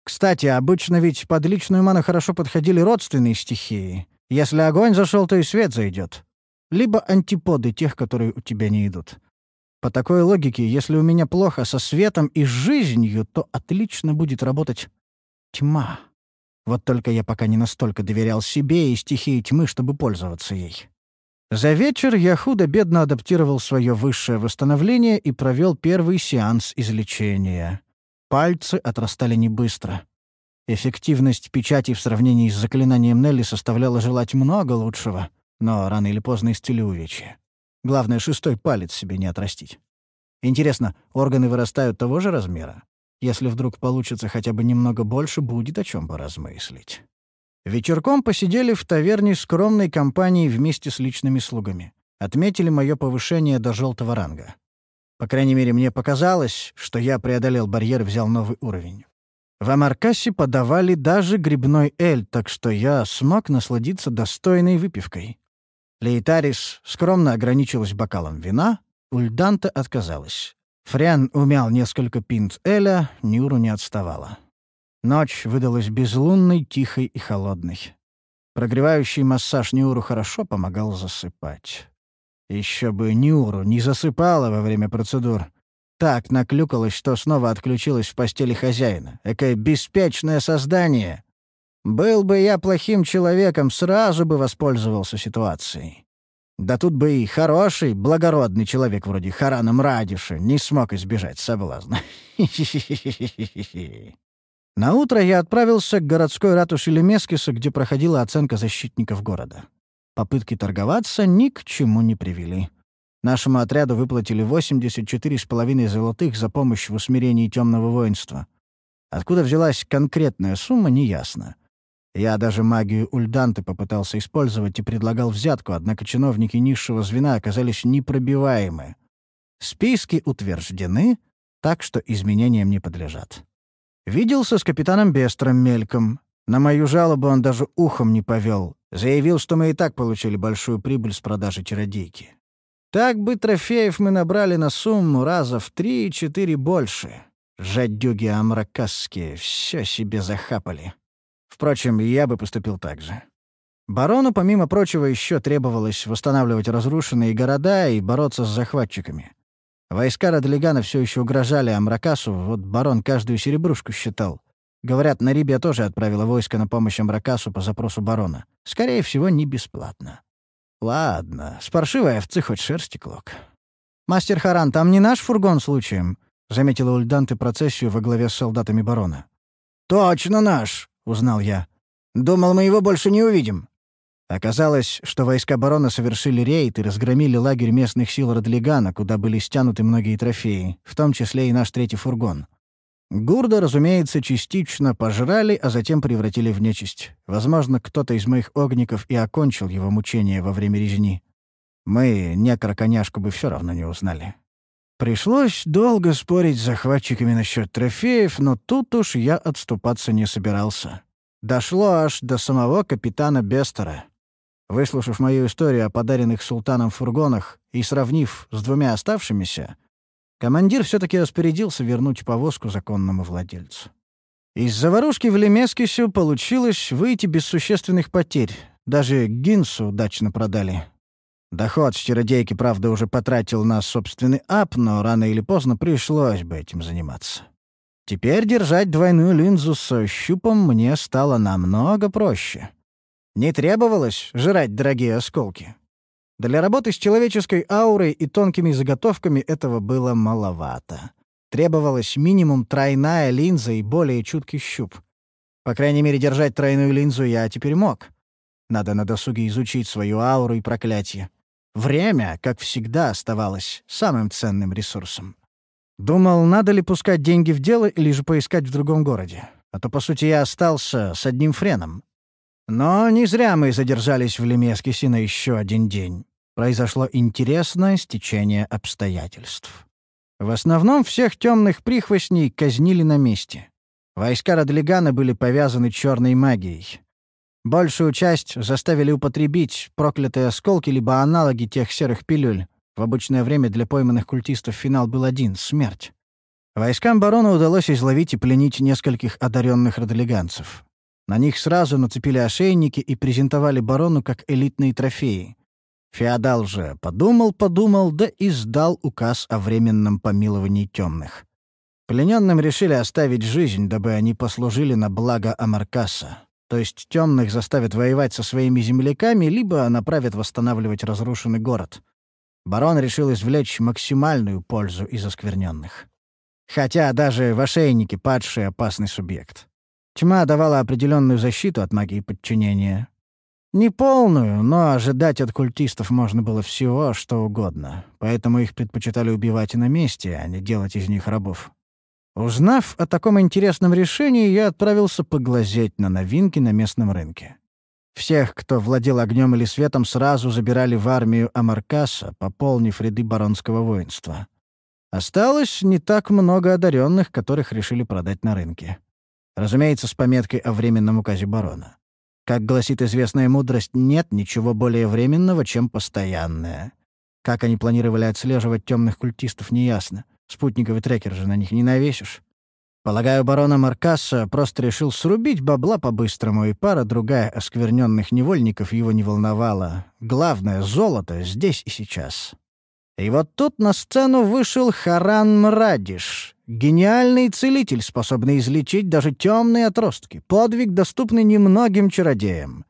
Speaker 1: Кстати, обычно ведь под личную ману хорошо подходили родственные стихии. Если огонь зашел, то и свет зайдет. Либо антиподы тех, которые у тебя не идут. По такой логике, если у меня плохо со светом и жизнью, то отлично будет работать тьма. Вот только я пока не настолько доверял себе и стихии тьмы, чтобы пользоваться ей. За вечер я худо-бедно адаптировал свое высшее восстановление и провел первый сеанс излечения. Пальцы отрастали не быстро. Эффективность печати в сравнении с заклинанием Нелли составляла желать много лучшего, но рано или поздно исцелю увечья. Главное, шестой палец себе не отрастить. Интересно, органы вырастают того же размера? Если вдруг получится хотя бы немного больше, будет о чем поразмыслить. Вечерком посидели в таверне скромной компанией вместе с личными слугами. Отметили мое повышение до желтого ранга. По крайней мере, мне показалось, что я преодолел барьер и взял новый уровень. В Амаркасе подавали даже грибной эль, так что я смог насладиться достойной выпивкой. Лейтарис скромно ограничилась бокалом вина, Ульданте отказалась. Фрян умял несколько пинт эля, Нюру не отставала. Ночь выдалась безлунной, тихой и холодной. Прогревающий массаж Нюру хорошо помогал засыпать. Еще бы Нюру не засыпала во время процедур. Так наклюкалась, что снова отключилась в постели хозяина. Экое беспечное создание! Был бы я плохим человеком, сразу бы воспользовался ситуацией. Да тут бы и хороший, благородный человек вроде Харана Мрадиша не смог избежать соблазна. Наутро я отправился к городской ратуше Лемескиса, где проходила оценка защитников города. Попытки торговаться ни к чему не привели. Нашему отряду выплатили восемьдесят четыре с половиной золотых за помощь в усмирении темного воинства. Откуда взялась конкретная сумма, неясно. Я даже магию Ульданте попытался использовать и предлагал взятку, однако чиновники низшего звена оказались непробиваемы. Списки утверждены, так что изменениям не подлежат. Виделся с капитаном Бестром мельком. На мою жалобу он даже ухом не повел. Заявил, что мы и так получили большую прибыль с продажи чародейки. Так бы трофеев мы набрали на сумму раза в три-четыре больше. Жадюги амракасские все себе захапали. Впрочем, я бы поступил так же. Барону, помимо прочего, еще требовалось восстанавливать разрушенные города и бороться с захватчиками. Войска Радлигана все еще угрожали Амракасу, вот барон каждую серебрушку считал. Говорят, Нарибия тоже отправила войско на помощь Амракасу по запросу барона. Скорее всего, не бесплатно. Ладно, с паршивой овцы хоть шерсти клок. «Мастер Харан, там не наш фургон случаем?» — заметила Ульданте процессию во главе с солдатами барона. «Точно наш!» — узнал я. «Думал, мы его больше не увидим». Оказалось, что войска барона совершили рейд и разгромили лагерь местных сил Радлигана, куда были стянуты многие трофеи, в том числе и наш третий фургон. Гурда, разумеется, частично пожрали, а затем превратили в нечисть. Возможно, кто-то из моих огников и окончил его мучения во время резни. Мы некроконяшку бы все равно не узнали. Пришлось долго спорить с захватчиками насчет трофеев, но тут уж я отступаться не собирался. Дошло аж до самого капитана Бестера. Выслушав мою историю о подаренных султаном фургонах и сравнив с двумя оставшимися, командир все-таки распорядился вернуть повозку законному владельцу. Из заварушки в Лемескисе получилось выйти без существенных потерь. Даже Гинсу удачно продали. Доход с чародейки, правда, уже потратил на собственный ап, но рано или поздно пришлось бы этим заниматься. Теперь держать двойную линзу со щупом мне стало намного проще. Не требовалось жрать дорогие осколки. Для работы с человеческой аурой и тонкими заготовками этого было маловато. Требовалась минимум тройная линза и более чуткий щуп. По крайней мере, держать тройную линзу я теперь мог. Надо на досуге изучить свою ауру и проклятие. Время, как всегда, оставалось самым ценным ресурсом. Думал, надо ли пускать деньги в дело или же поискать в другом городе. А то, по сути, я остался с одним френом. Но не зря мы задержались в Лемескисе на еще один день. Произошло интересное стечение обстоятельств. В основном всех темных прихвостней казнили на месте. Войска Радлигана были повязаны черной магией. Большую часть заставили употребить проклятые осколки либо аналоги тех серых пилюль. В обычное время для пойманных культистов финал был один — смерть. Войскам барона удалось изловить и пленить нескольких одаренных родолеганцев. На них сразу нацепили ошейники и презентовали барону как элитные трофеи. Феодал же подумал-подумал, да и сдал указ о временном помиловании темных. Плененным решили оставить жизнь, дабы они послужили на благо Амаркаса. То есть темных заставят воевать со своими земляками, либо направят восстанавливать разрушенный город. Барон решил извлечь максимальную пользу из оскверненных. Хотя даже в ошейнике падший опасный субъект. Тьма давала определенную защиту от магии подчинения. Не полную, но ожидать от культистов можно было всего, что угодно. Поэтому их предпочитали убивать на месте, а не делать из них рабов. Узнав о таком интересном решении, я отправился поглазеть на новинки на местном рынке. Всех, кто владел огнем или светом, сразу забирали в армию Амаркаса, пополнив ряды баронского воинства. Осталось не так много одаренных, которых решили продать на рынке. Разумеется, с пометкой о временном указе барона. Как гласит известная мудрость, нет ничего более временного, чем постоянное. Как они планировали отслеживать темных культистов, неясно. Спутниковый трекер же на них не навесишь. Полагаю, барона Маркаса просто решил срубить бабла по-быстрому, и пара-другая оскверненных невольников его не волновала. Главное — золото здесь и сейчас. И вот тут на сцену вышел Харан Мрадиш, гениальный целитель, способный излечить даже темные отростки, подвиг, доступный немногим чародеям.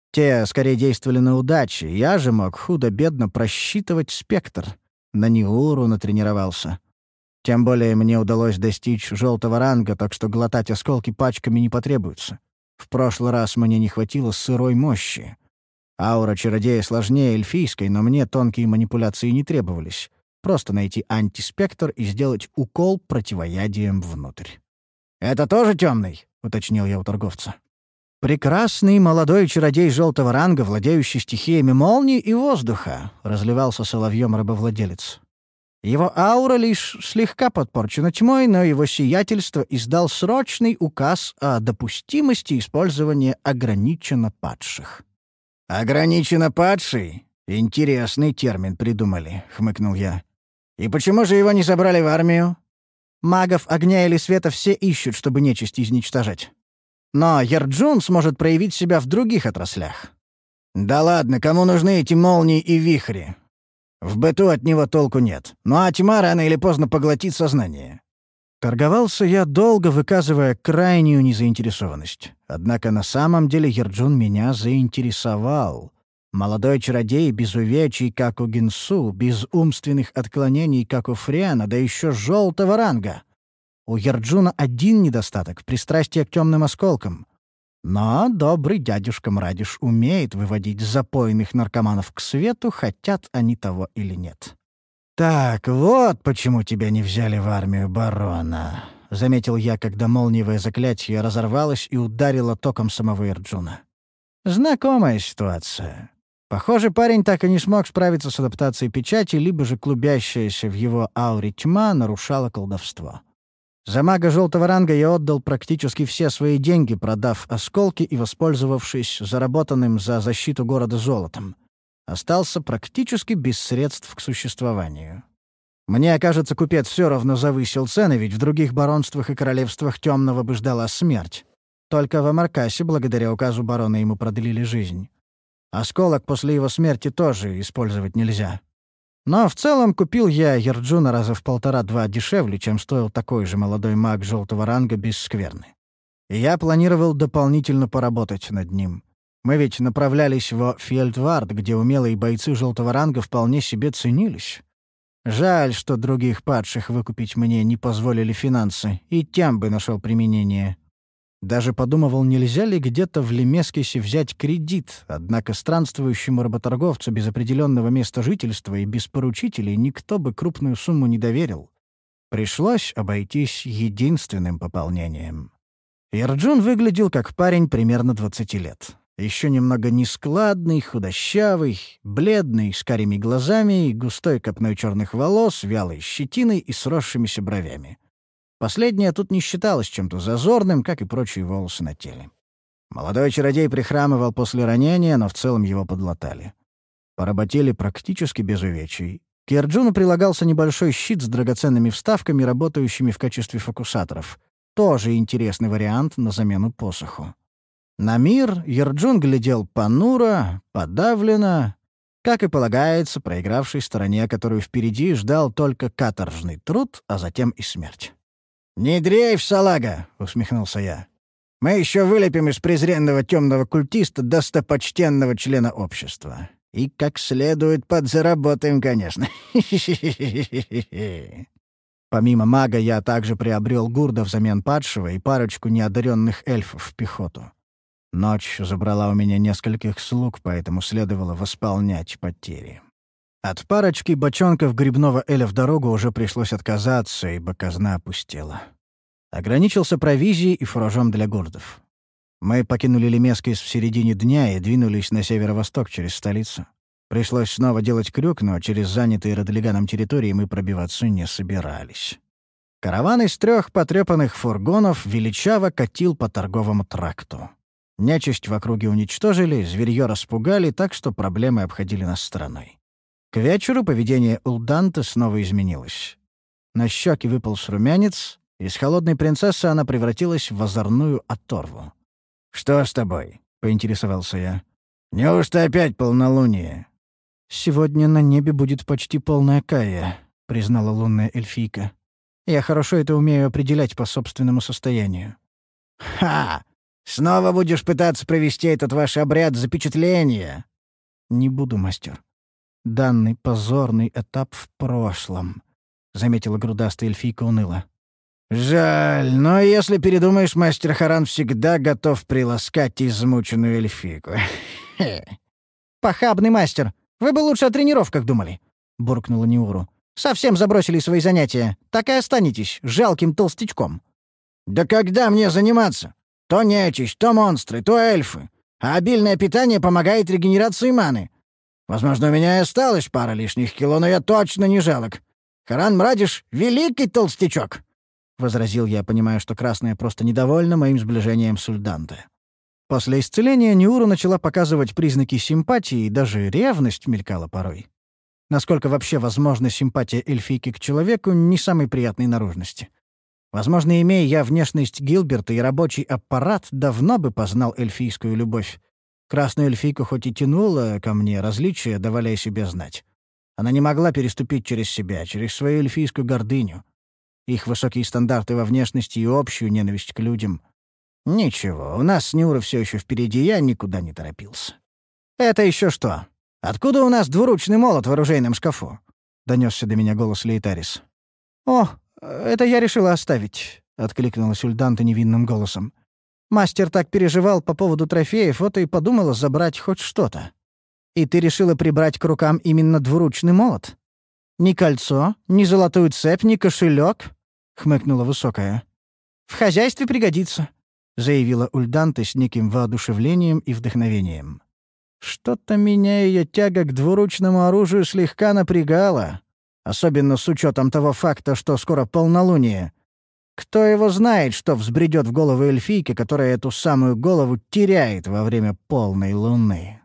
Speaker 1: Те скорее действовали на удачу, я же мог худо-бедно просчитывать спектр. На Ниуру натренировался. Тем более мне удалось достичь желтого ранга, так что глотать осколки пачками не потребуется. В прошлый раз мне не хватило сырой мощи. Аура чародея сложнее эльфийской, но мне тонкие манипуляции не требовались. Просто найти антиспектр и сделать укол противоядием внутрь. «Это тоже темный?» — уточнил я у торговца. «Прекрасный молодой чародей желтого ранга, владеющий стихиями молнии и воздуха», — разливался соловьем рабовладелец. Его аура лишь слегка подпорчена тьмой, но его сиятельство издал срочный указ о допустимости использования ограниченно падших. «Ограниченно падший? Интересный термин придумали», — хмыкнул я. «И почему же его не забрали в армию?» «Магов огня или света все ищут, чтобы нечисть изничтожать. Но Ярджун сможет проявить себя в других отраслях». «Да ладно, кому нужны эти молнии и вихри? В быту от него толку нет. Ну а тьма рано или поздно поглотит сознание». Торговался я долго, выказывая крайнюю незаинтересованность. Однако на самом деле Ярджун меня заинтересовал. Молодой чародей без увечий, как у Гинсу, без умственных отклонений, как у Фриана, да еще желтого ранга. У Ярджуна один недостаток — пристрастие к темным осколкам. Но добрый дядюшка Мрадиш умеет выводить запойных наркоманов к свету, хотят они того или нет. «Так, вот почему тебя не взяли в армию барона», — заметил я, когда молниевое заклятие разорвалось и ударило током самого Ярджуна. Знакомая ситуация. Похоже, парень так и не смог справиться с адаптацией печати, либо же клубящаяся в его ауре тьма нарушала колдовство. За мага желтого ранга я отдал практически все свои деньги, продав осколки и воспользовавшись заработанным за защиту города золотом. Остался практически без средств к существованию. Мне, кажется, купец все равно завысил цены, ведь в других баронствах и королевствах темного бы ждала смерть. Только в Амаркасе, благодаря указу барона, ему продлили жизнь. Осколок после его смерти тоже использовать нельзя. Но в целом купил я Ярджуна раза в полтора-два дешевле, чем стоил такой же молодой маг желтого ранга без скверны. И я планировал дополнительно поработать над ним. Мы ведь направлялись во Фельдвард, где умелые бойцы желтого ранга вполне себе ценились. Жаль, что других падших выкупить мне не позволили финансы, и тем бы нашел применение. Даже подумывал, нельзя ли где-то в Лемескисе взять кредит, однако странствующему работорговцу без определенного места жительства и без поручителей никто бы крупную сумму не доверил. Пришлось обойтись единственным пополнением. Ярджун выглядел как парень примерно двадцати лет. Еще немного нескладный, худощавый, бледный, с карими глазами и густой копной черных волос, вялой щетиной и сросшимися бровями. Последнее тут не считалось чем-то зазорным, как и прочие волосы на теле. Молодой чародей прихрамывал после ранения, но в целом его подлатали. Поработили практически без увечий. К Ярджуну прилагался небольшой щит с драгоценными вставками, работающими в качестве фокусаторов. Тоже интересный вариант на замену посоху. На мир Ярджун глядел понуро, подавленно, как и полагается проигравшей стороне, которую впереди ждал только каторжный труд, а затем и смерть. «Не дрейф, салага!» — усмехнулся я. «Мы еще вылепим из презренного темного культиста достопочтенного члена общества. И как следует подзаработаем, конечно. Помимо мага я также приобрел Гурда взамен падшего и парочку неодаренных эльфов в пехоту. Ночь забрала у меня нескольких слуг, поэтому следовало восполнять потери. От парочки бочонков грибного эля в дорогу уже пришлось отказаться, ибо казна опустела. Ограничился провизией и фуражом для гурдов. Мы покинули Лемескис в середине дня и двинулись на северо-восток через столицу. Пришлось снова делать крюк, но через занятые Родлиганом территории мы пробиваться не собирались. Караван из трех потрепанных фургонов величаво катил по торговому тракту. Нечисть в округе уничтожили, зверьё распугали, так что проблемы обходили нас стороной. К вечеру поведение Улданты снова изменилось. На щеки выполз румянец, из холодной принцессы она превратилась в озорную оторву. «Что с тобой?» — поинтересовался я. «Неужто опять полнолуние?» «Сегодня на небе будет почти полная Кая», — признала лунная эльфийка. «Я хорошо это умею определять по собственному состоянию». «Ха! Снова будешь пытаться провести этот ваш обряд запечатления?» «Не буду, мастер. Данный позорный этап в прошлом», — заметила грудастая эльфийка уныло. «Жаль, но если передумаешь, мастер Харан всегда готов приласкать измученную эльфийку». «Похабный мастер, вы бы лучше о тренировках думали», — буркнула Неуру. «Совсем забросили свои занятия. Так и останетесь жалким толстячком». «Да когда мне заниматься? То нечисть, то монстры, то эльфы. А обильное питание помогает регенерации маны. Возможно, у меня и осталось пара лишних кило, но я точно не жалок. Харан Мрадиш — великий толстячок», — возразил я, понимая, что Красная просто недовольна моим сближением с Ульданте. После исцеления Неуру начала показывать признаки симпатии, и даже ревность мелькала порой. Насколько вообще возможна симпатия эльфийки к человеку не самой приятной наружности. Возможно, имея я внешность Гилберта и рабочий аппарат, давно бы познал эльфийскую любовь. Красную эльфийку хоть и тянула ко мне, различия давали о себе знать. Она не могла переступить через себя, через свою эльфийскую гордыню. Их высокие стандарты во внешности и общую ненависть к людям. Ничего, у нас с Нюра все еще впереди, я никуда не торопился. «Это еще что? Откуда у нас двуручный молот в оружейном шкафу?» — донесся до меня голос Лейтарис. «О, это я решила оставить», — откликнулась Ульданта невинным голосом. «Мастер так переживал по поводу трофеев, вот и подумала забрать хоть что-то. И ты решила прибрать к рукам именно двуручный молот? Ни кольцо, ни золотую цепь, ни кошелек?» — хмыкнула высокая. «В хозяйстве пригодится», — заявила Ульданта с неким воодушевлением и вдохновением. Что-то меня ее тяга к двуручному оружию слегка напрягала, особенно с учетом того факта, что скоро полнолуние. Кто его знает, что взбредет в голову эльфийки, которая эту самую голову теряет во время полной луны.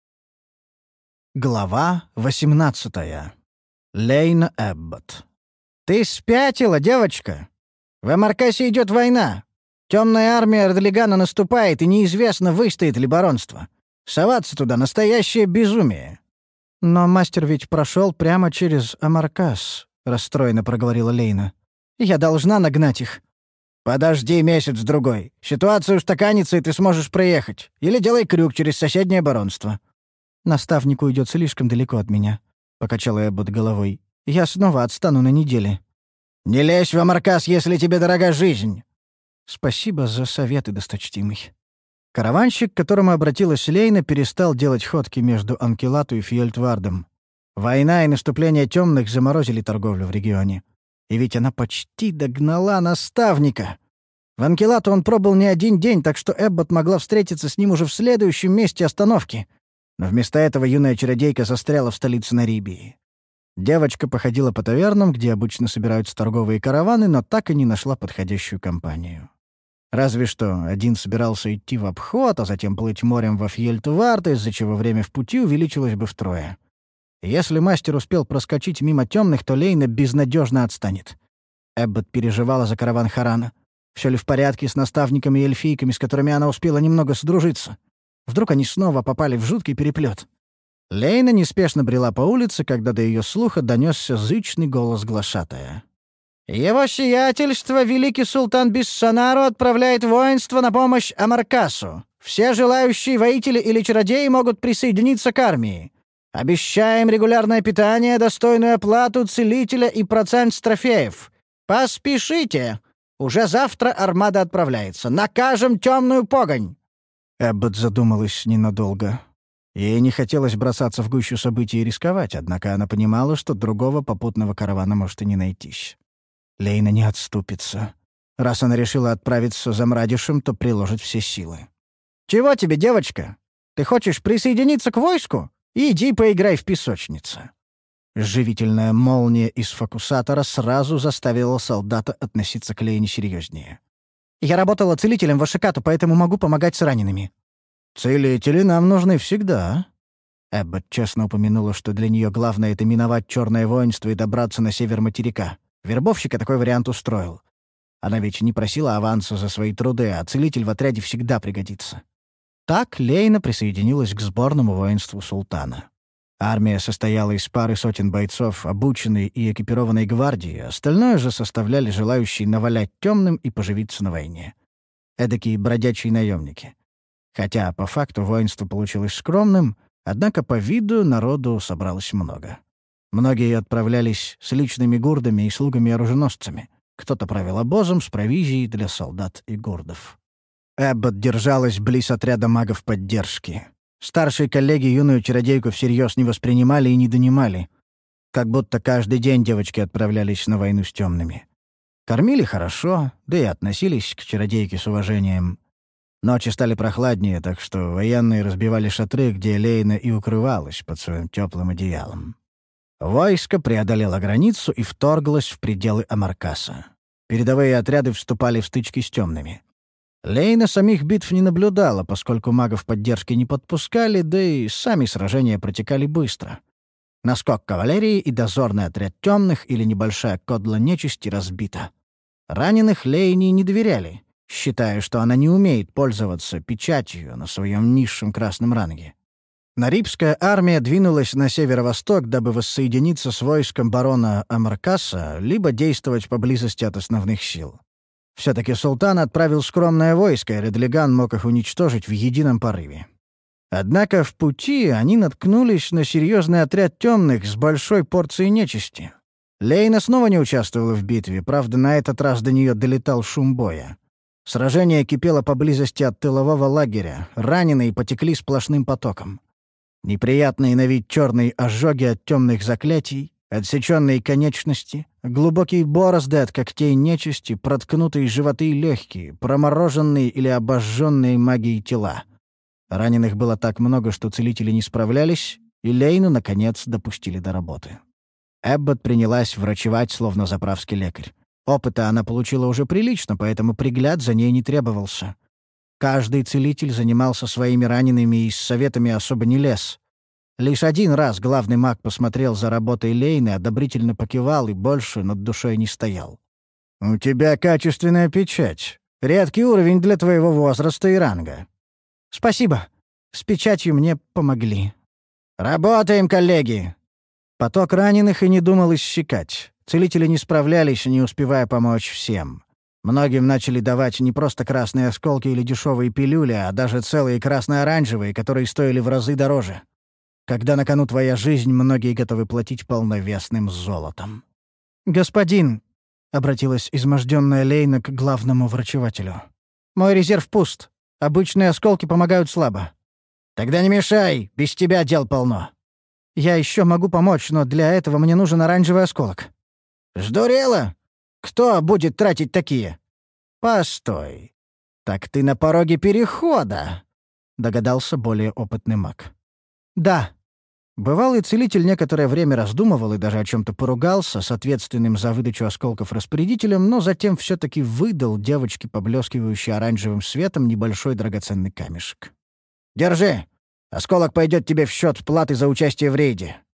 Speaker 1: Глава восемнадцатая. Лейна Эбботт. «Ты спятила, девочка? В Амаркасе идет война. Темная армия Родлигана наступает, и неизвестно, выстоит ли баронство. Соваться туда — настоящее безумие». «Но мастер ведь прошел прямо через Амаркас», — расстроенно проговорила Лейна. «Я должна нагнать их». «Подожди месяц-другой. Ситуация устаканится, и ты сможешь проехать. Или делай крюк через соседнее баронство». «Наставник уйдет слишком далеко от меня», — покачала Эббот головой. «Я снова отстану на неделе». «Не лезь в Амаркас, если тебе дорога жизнь». «Спасибо за советы, досточтимый». Караванщик, к которому обратилась Лейна, перестал делать ходки между Анкелату и Фьельтвардом. Война и наступление темных заморозили торговлю в регионе. И ведь она почти догнала наставника. В Анкелату он пробыл не один день, так что Эббот могла встретиться с ним уже в следующем месте остановки. Но вместо этого юная чародейка застряла в столице Нарибии. Девочка походила по тавернам, где обычно собираются торговые караваны, но так и не нашла подходящую компанию. Разве что один собирался идти в обход, а затем плыть морем во Фьельтвард, из-за чего время в пути увеличилось бы втрое. Если мастер успел проскочить мимо темных, то Лейна безнадежно отстанет. Эббот переживала за караван Харана. Все ли в порядке с наставниками и эльфийками, с которыми она успела немного содружиться? Вдруг они снова попали в жуткий переплет. Лейна неспешно брела по улице, когда до ее слуха донесся зычный голос глашатая. «Его сиятельство, великий султан Биссонару, отправляет воинство на помощь Амаркасу. Все желающие воители или чародеи могут присоединиться к армии. Обещаем регулярное питание, достойную оплату целителя и процент с трофеев. Поспешите! Уже завтра армада отправляется. Накажем темную погонь!» Эббот задумалась ненадолго. Ей не хотелось бросаться в гущу событий и рисковать, однако она понимала, что другого попутного каравана может и не найтись. Лейна не отступится. Раз она решила отправиться за Мрадишем, то приложит все силы. «Чего тебе, девочка? Ты хочешь присоединиться к войску? Иди поиграй в песочнице». Живительная молния из фокусатора сразу заставила солдата относиться к Лейне серьезнее. «Я работала целителем в Ашикату, поэтому могу помогать с ранеными». «Целители нам нужны всегда». Эббот честно упомянула, что для нее главное — это миновать черное воинство и добраться на север материка. Вербовщика такой вариант устроил. Она ведь не просила аванса за свои труды, а целитель в отряде всегда пригодится. Так Лейна присоединилась к сборному воинству султана. Армия состояла из пары сотен бойцов, обученной и экипированной гвардии, остальное же составляли желающие навалять темным и поживиться на войне. Эдакие бродячие наемники. Хотя по факту воинство получилось скромным, однако по виду народу собралось много. Многие отправлялись с личными гурдами и слугами-оруженосцами. Кто-то правил обозом с провизией для солдат и гурдов. Эббот держалась близ отряда магов поддержки. Старшие коллеги юную чародейку всерьез не воспринимали и не донимали. Как будто каждый день девочки отправлялись на войну с темными. Кормили хорошо, да и относились к чародейке с уважением. Ночи стали прохладнее, так что военные разбивали шатры, где Лейна и укрывалась под своим теплым одеялом. Войско преодолело границу и вторглось в пределы Амаркаса. Передовые отряды вступали в стычки с темными. Лейна самих битв не наблюдала, поскольку магов поддержки не подпускали, да и сами сражения протекали быстро. Наскок кавалерии и дозорный отряд темных или небольшая кодла нечисти разбита. Раненых Лейне не доверяли, считая, что она не умеет пользоваться печатью на своем низшем красном ранге. Нарибская армия двинулась на северо-восток, дабы воссоединиться с войском барона Амаркаса, либо действовать поблизости от основных сил. Все-таки султан отправил скромное войско, и Редлиган мог их уничтожить в едином порыве. Однако в пути они наткнулись на серьезный отряд темных с большой порцией нечисти. Лейна снова не участвовала в битве, правда, на этот раз до нее долетал шум боя. Сражение кипело поблизости от тылового лагеря, раненые потекли сплошным потоком. Неприятные на вид черные ожоги от темных заклятий, отсеченные конечности, глубокие борозды от когтей нечисти, проткнутые животы и легкие, промороженные или обожженные магией тела. Раненых было так много, что целители не справлялись, и Лейну, наконец, допустили до работы. Эббот принялась врачевать, словно заправский лекарь. Опыта она получила уже прилично, поэтому пригляд за ней не требовался. Каждый целитель занимался своими ранеными и с советами особо не лез. Лишь один раз главный маг посмотрел за работой Лейны, одобрительно покивал и больше над душой не стоял. «У тебя качественная печать. Редкий уровень для твоего возраста и ранга». «Спасибо. С печатью мне помогли». «Работаем, коллеги!» Поток раненых и не думал иссякать. Целители не справлялись, не успевая помочь всем. Многим начали давать не просто красные осколки или дешевые пилюли, а даже целые красно-оранжевые, которые стоили в разы дороже. Когда на кону твоя жизнь, многие готовы платить полновесным золотом. «Господин», — обратилась изможденная Лейна к главному врачевателю, — «мой резерв пуст. Обычные осколки помогают слабо». «Тогда не мешай, без тебя дел полно». «Я еще могу помочь, но для этого мне нужен оранжевый осколок». «Сдурела? Кто будет тратить такие?» «Постой. Так ты на пороге перехода», — догадался более опытный маг. «Да». Бывалый целитель некоторое время раздумывал и даже о чем-то поругался с ответственным за выдачу осколков распорядителем, но затем все-таки выдал девочке, поблескивающий оранжевым светом, небольшой драгоценный камешек. «Держи. Осколок пойдет тебе в счет платы за участие в рейде.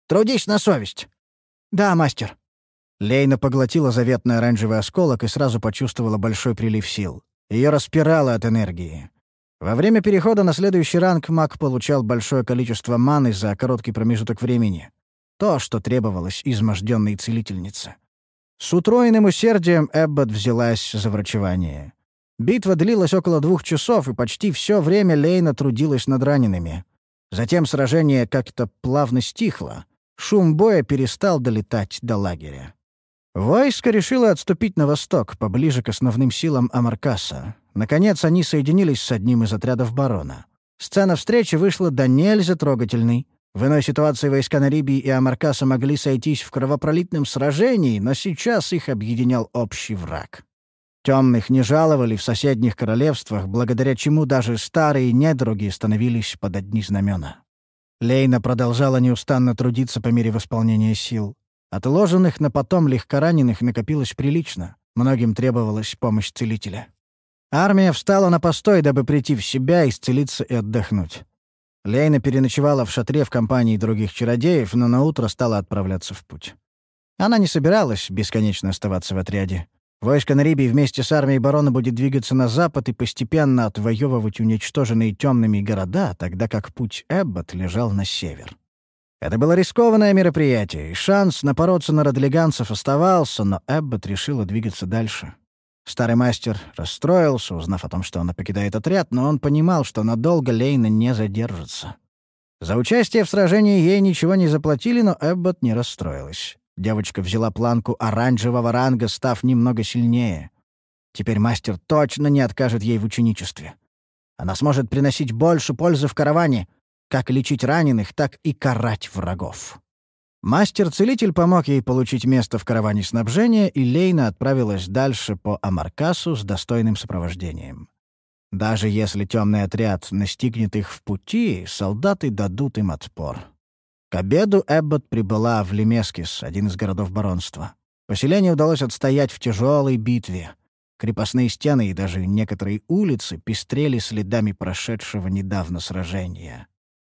Speaker 1: Трудись на совесть!» «Да, мастер». Лейна поглотила заветный оранжевый осколок и сразу почувствовала большой прилив сил. Ее распирало от энергии. Во время перехода на следующий ранг маг получал большое количество маны за короткий промежуток времени. То, что требовалось изможденной целительнице. С утроенным усердием Эббот взялась за врачевание. Битва длилась около двух часов, и почти все время Лейна трудилась над ранеными. Затем сражение как-то плавно стихло. Шум боя перестал долетать до лагеря. Войско решило отступить на восток, поближе к основным силам Амаркаса. Наконец, они соединились с одним из отрядов барона. Сцена встречи вышла до нельзя трогательной. В иной ситуации войска Нарибии и Амаркаса могли сойтись в кровопролитном сражении, но сейчас их объединял общий враг. Темных не жаловали в соседних королевствах, благодаря чему даже старые недруги становились под одни знамена. Лейна продолжала неустанно трудиться по мере восполнения сил. Отложенных на потом легкораненых накопилось прилично. Многим требовалась помощь целителя. Армия встала на постой, дабы прийти в себя, исцелиться и отдохнуть. Лейна переночевала в шатре в компании других чародеев, но наутро стала отправляться в путь. Она не собиралась бесконечно оставаться в отряде. Войско Нарибии вместе с армией барона будет двигаться на запад и постепенно отвоевывать уничтоженные темными города, тогда как путь Эббот лежал на север. Это было рискованное мероприятие, и шанс напороться на родлиганцев оставался, но Эббот решила двигаться дальше. Старый мастер расстроился, узнав о том, что она покидает отряд, но он понимал, что надолго Лейна не задержится. За участие в сражении ей ничего не заплатили, но Эббот не расстроилась. Девочка взяла планку оранжевого ранга, став немного сильнее. Теперь мастер точно не откажет ей в ученичестве. Она сможет приносить больше пользы в караване, как лечить раненых, так и карать врагов. Мастер-целитель помог ей получить место в караване снабжения, и Лейна отправилась дальше по Амаркасу с достойным сопровождением. Даже если темный отряд настигнет их в пути, солдаты дадут им отпор. К обеду Эббот прибыла в Лемескис, один из городов баронства. Поселение удалось отстоять в тяжелой битве. Крепостные стены и даже некоторые улицы пестрели следами прошедшего недавно сражения.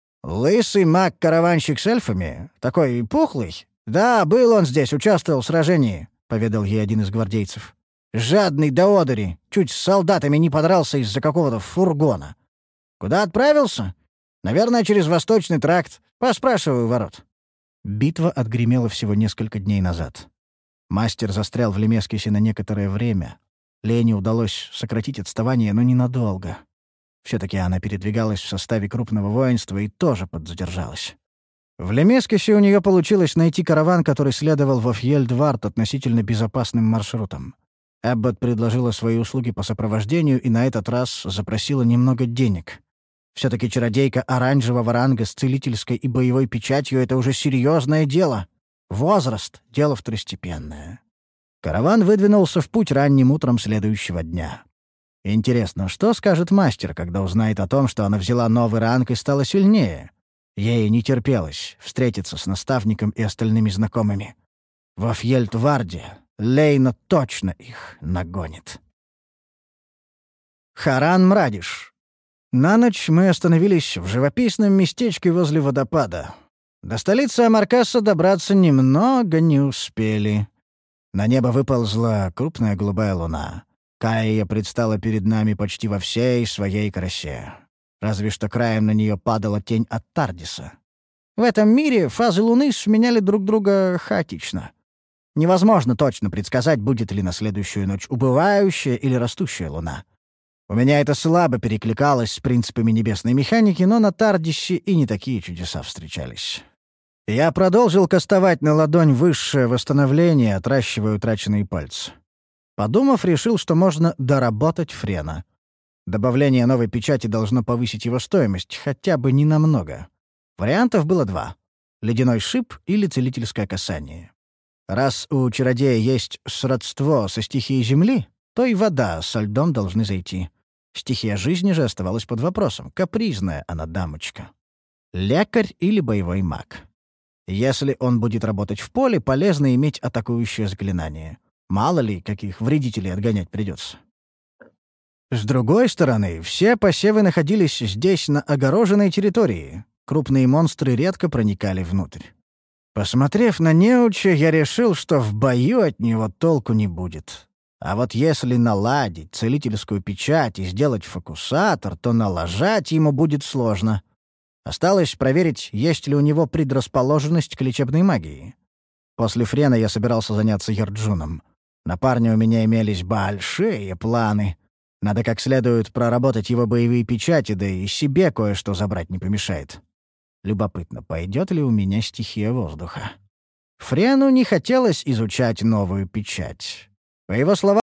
Speaker 1: «Лысый маг-караванщик с эльфами? Такой пухлый? Да, был он здесь, участвовал в сражении», — поведал ей один из гвардейцев. «Жадный до одури, чуть с солдатами не подрался из-за какого-то фургона. Куда отправился? Наверное, через Восточный тракт. Поспрашиваю ворот». Битва отгремела всего несколько дней назад. Мастер застрял в Лемескисе на некоторое время. Лене удалось сократить отставание, но ненадолго. Все-таки она передвигалась в составе крупного воинства и тоже подзадержалась. В Лемескисе у нее получилось найти караван, который следовал во Фьельдвард относительно безопасным маршрутом. Эббот предложила свои услуги по сопровождению и на этот раз запросила немного денег. Все-таки чародейка оранжевого ранга с целительской и боевой печатью — это уже серьезное дело. Возраст — дело второстепенное. Караван выдвинулся в путь ранним утром следующего дня. Интересно, что скажет мастер, когда узнает о том, что она взяла новый ранг и стала сильнее? Ей не терпелось встретиться с наставником и остальными знакомыми. Во Фьельдварде Лейна точно их нагонит. Харан Мрадиш. На ночь мы остановились в живописном местечке возле водопада. До столицы Амаркаса добраться немного не успели. На небо выползла крупная голубая луна. Каия предстала перед нами почти во всей своей красе. Разве что краем на нее падала тень от Тардиса. В этом мире фазы Луны сменяли друг друга хаотично. Невозможно точно предсказать, будет ли на следующую ночь убывающая или растущая Луна. У меня это слабо перекликалось с принципами небесной механики, но на Тардисе и не такие чудеса встречались. Я продолжил кастовать на ладонь высшее восстановление, отращивая утраченные пальцы. Подумав, решил, что можно доработать Френа. Добавление новой печати должно повысить его стоимость, хотя бы ненамного. Вариантов было два — ледяной шип или целительское касание. Раз у чародея есть сродство со стихией земли, то и вода со льдом должны зайти. Стихия жизни же оставалась под вопросом. Капризная она дамочка. Лекарь или боевой маг. Если он будет работать в поле, полезно иметь атакующее заклинание. Мало ли, каких вредителей отгонять придется. С другой стороны, все посевы находились здесь, на огороженной территории. Крупные монстры редко проникали внутрь. Посмотрев на неуча, я решил, что в бою от него толку не будет. А вот если наладить целительскую печать и сделать фокусатор, то налажать ему будет сложно. Осталось проверить, есть ли у него предрасположенность к лечебной магии. После Френа я собирался заняться Ярджуном. На парня у меня имелись большие планы. Надо как следует проработать его боевые печати, да и себе кое-что забрать не помешает. Любопытно, пойдет ли у меня стихия воздуха. Френу не хотелось изучать новую печать. По его словам,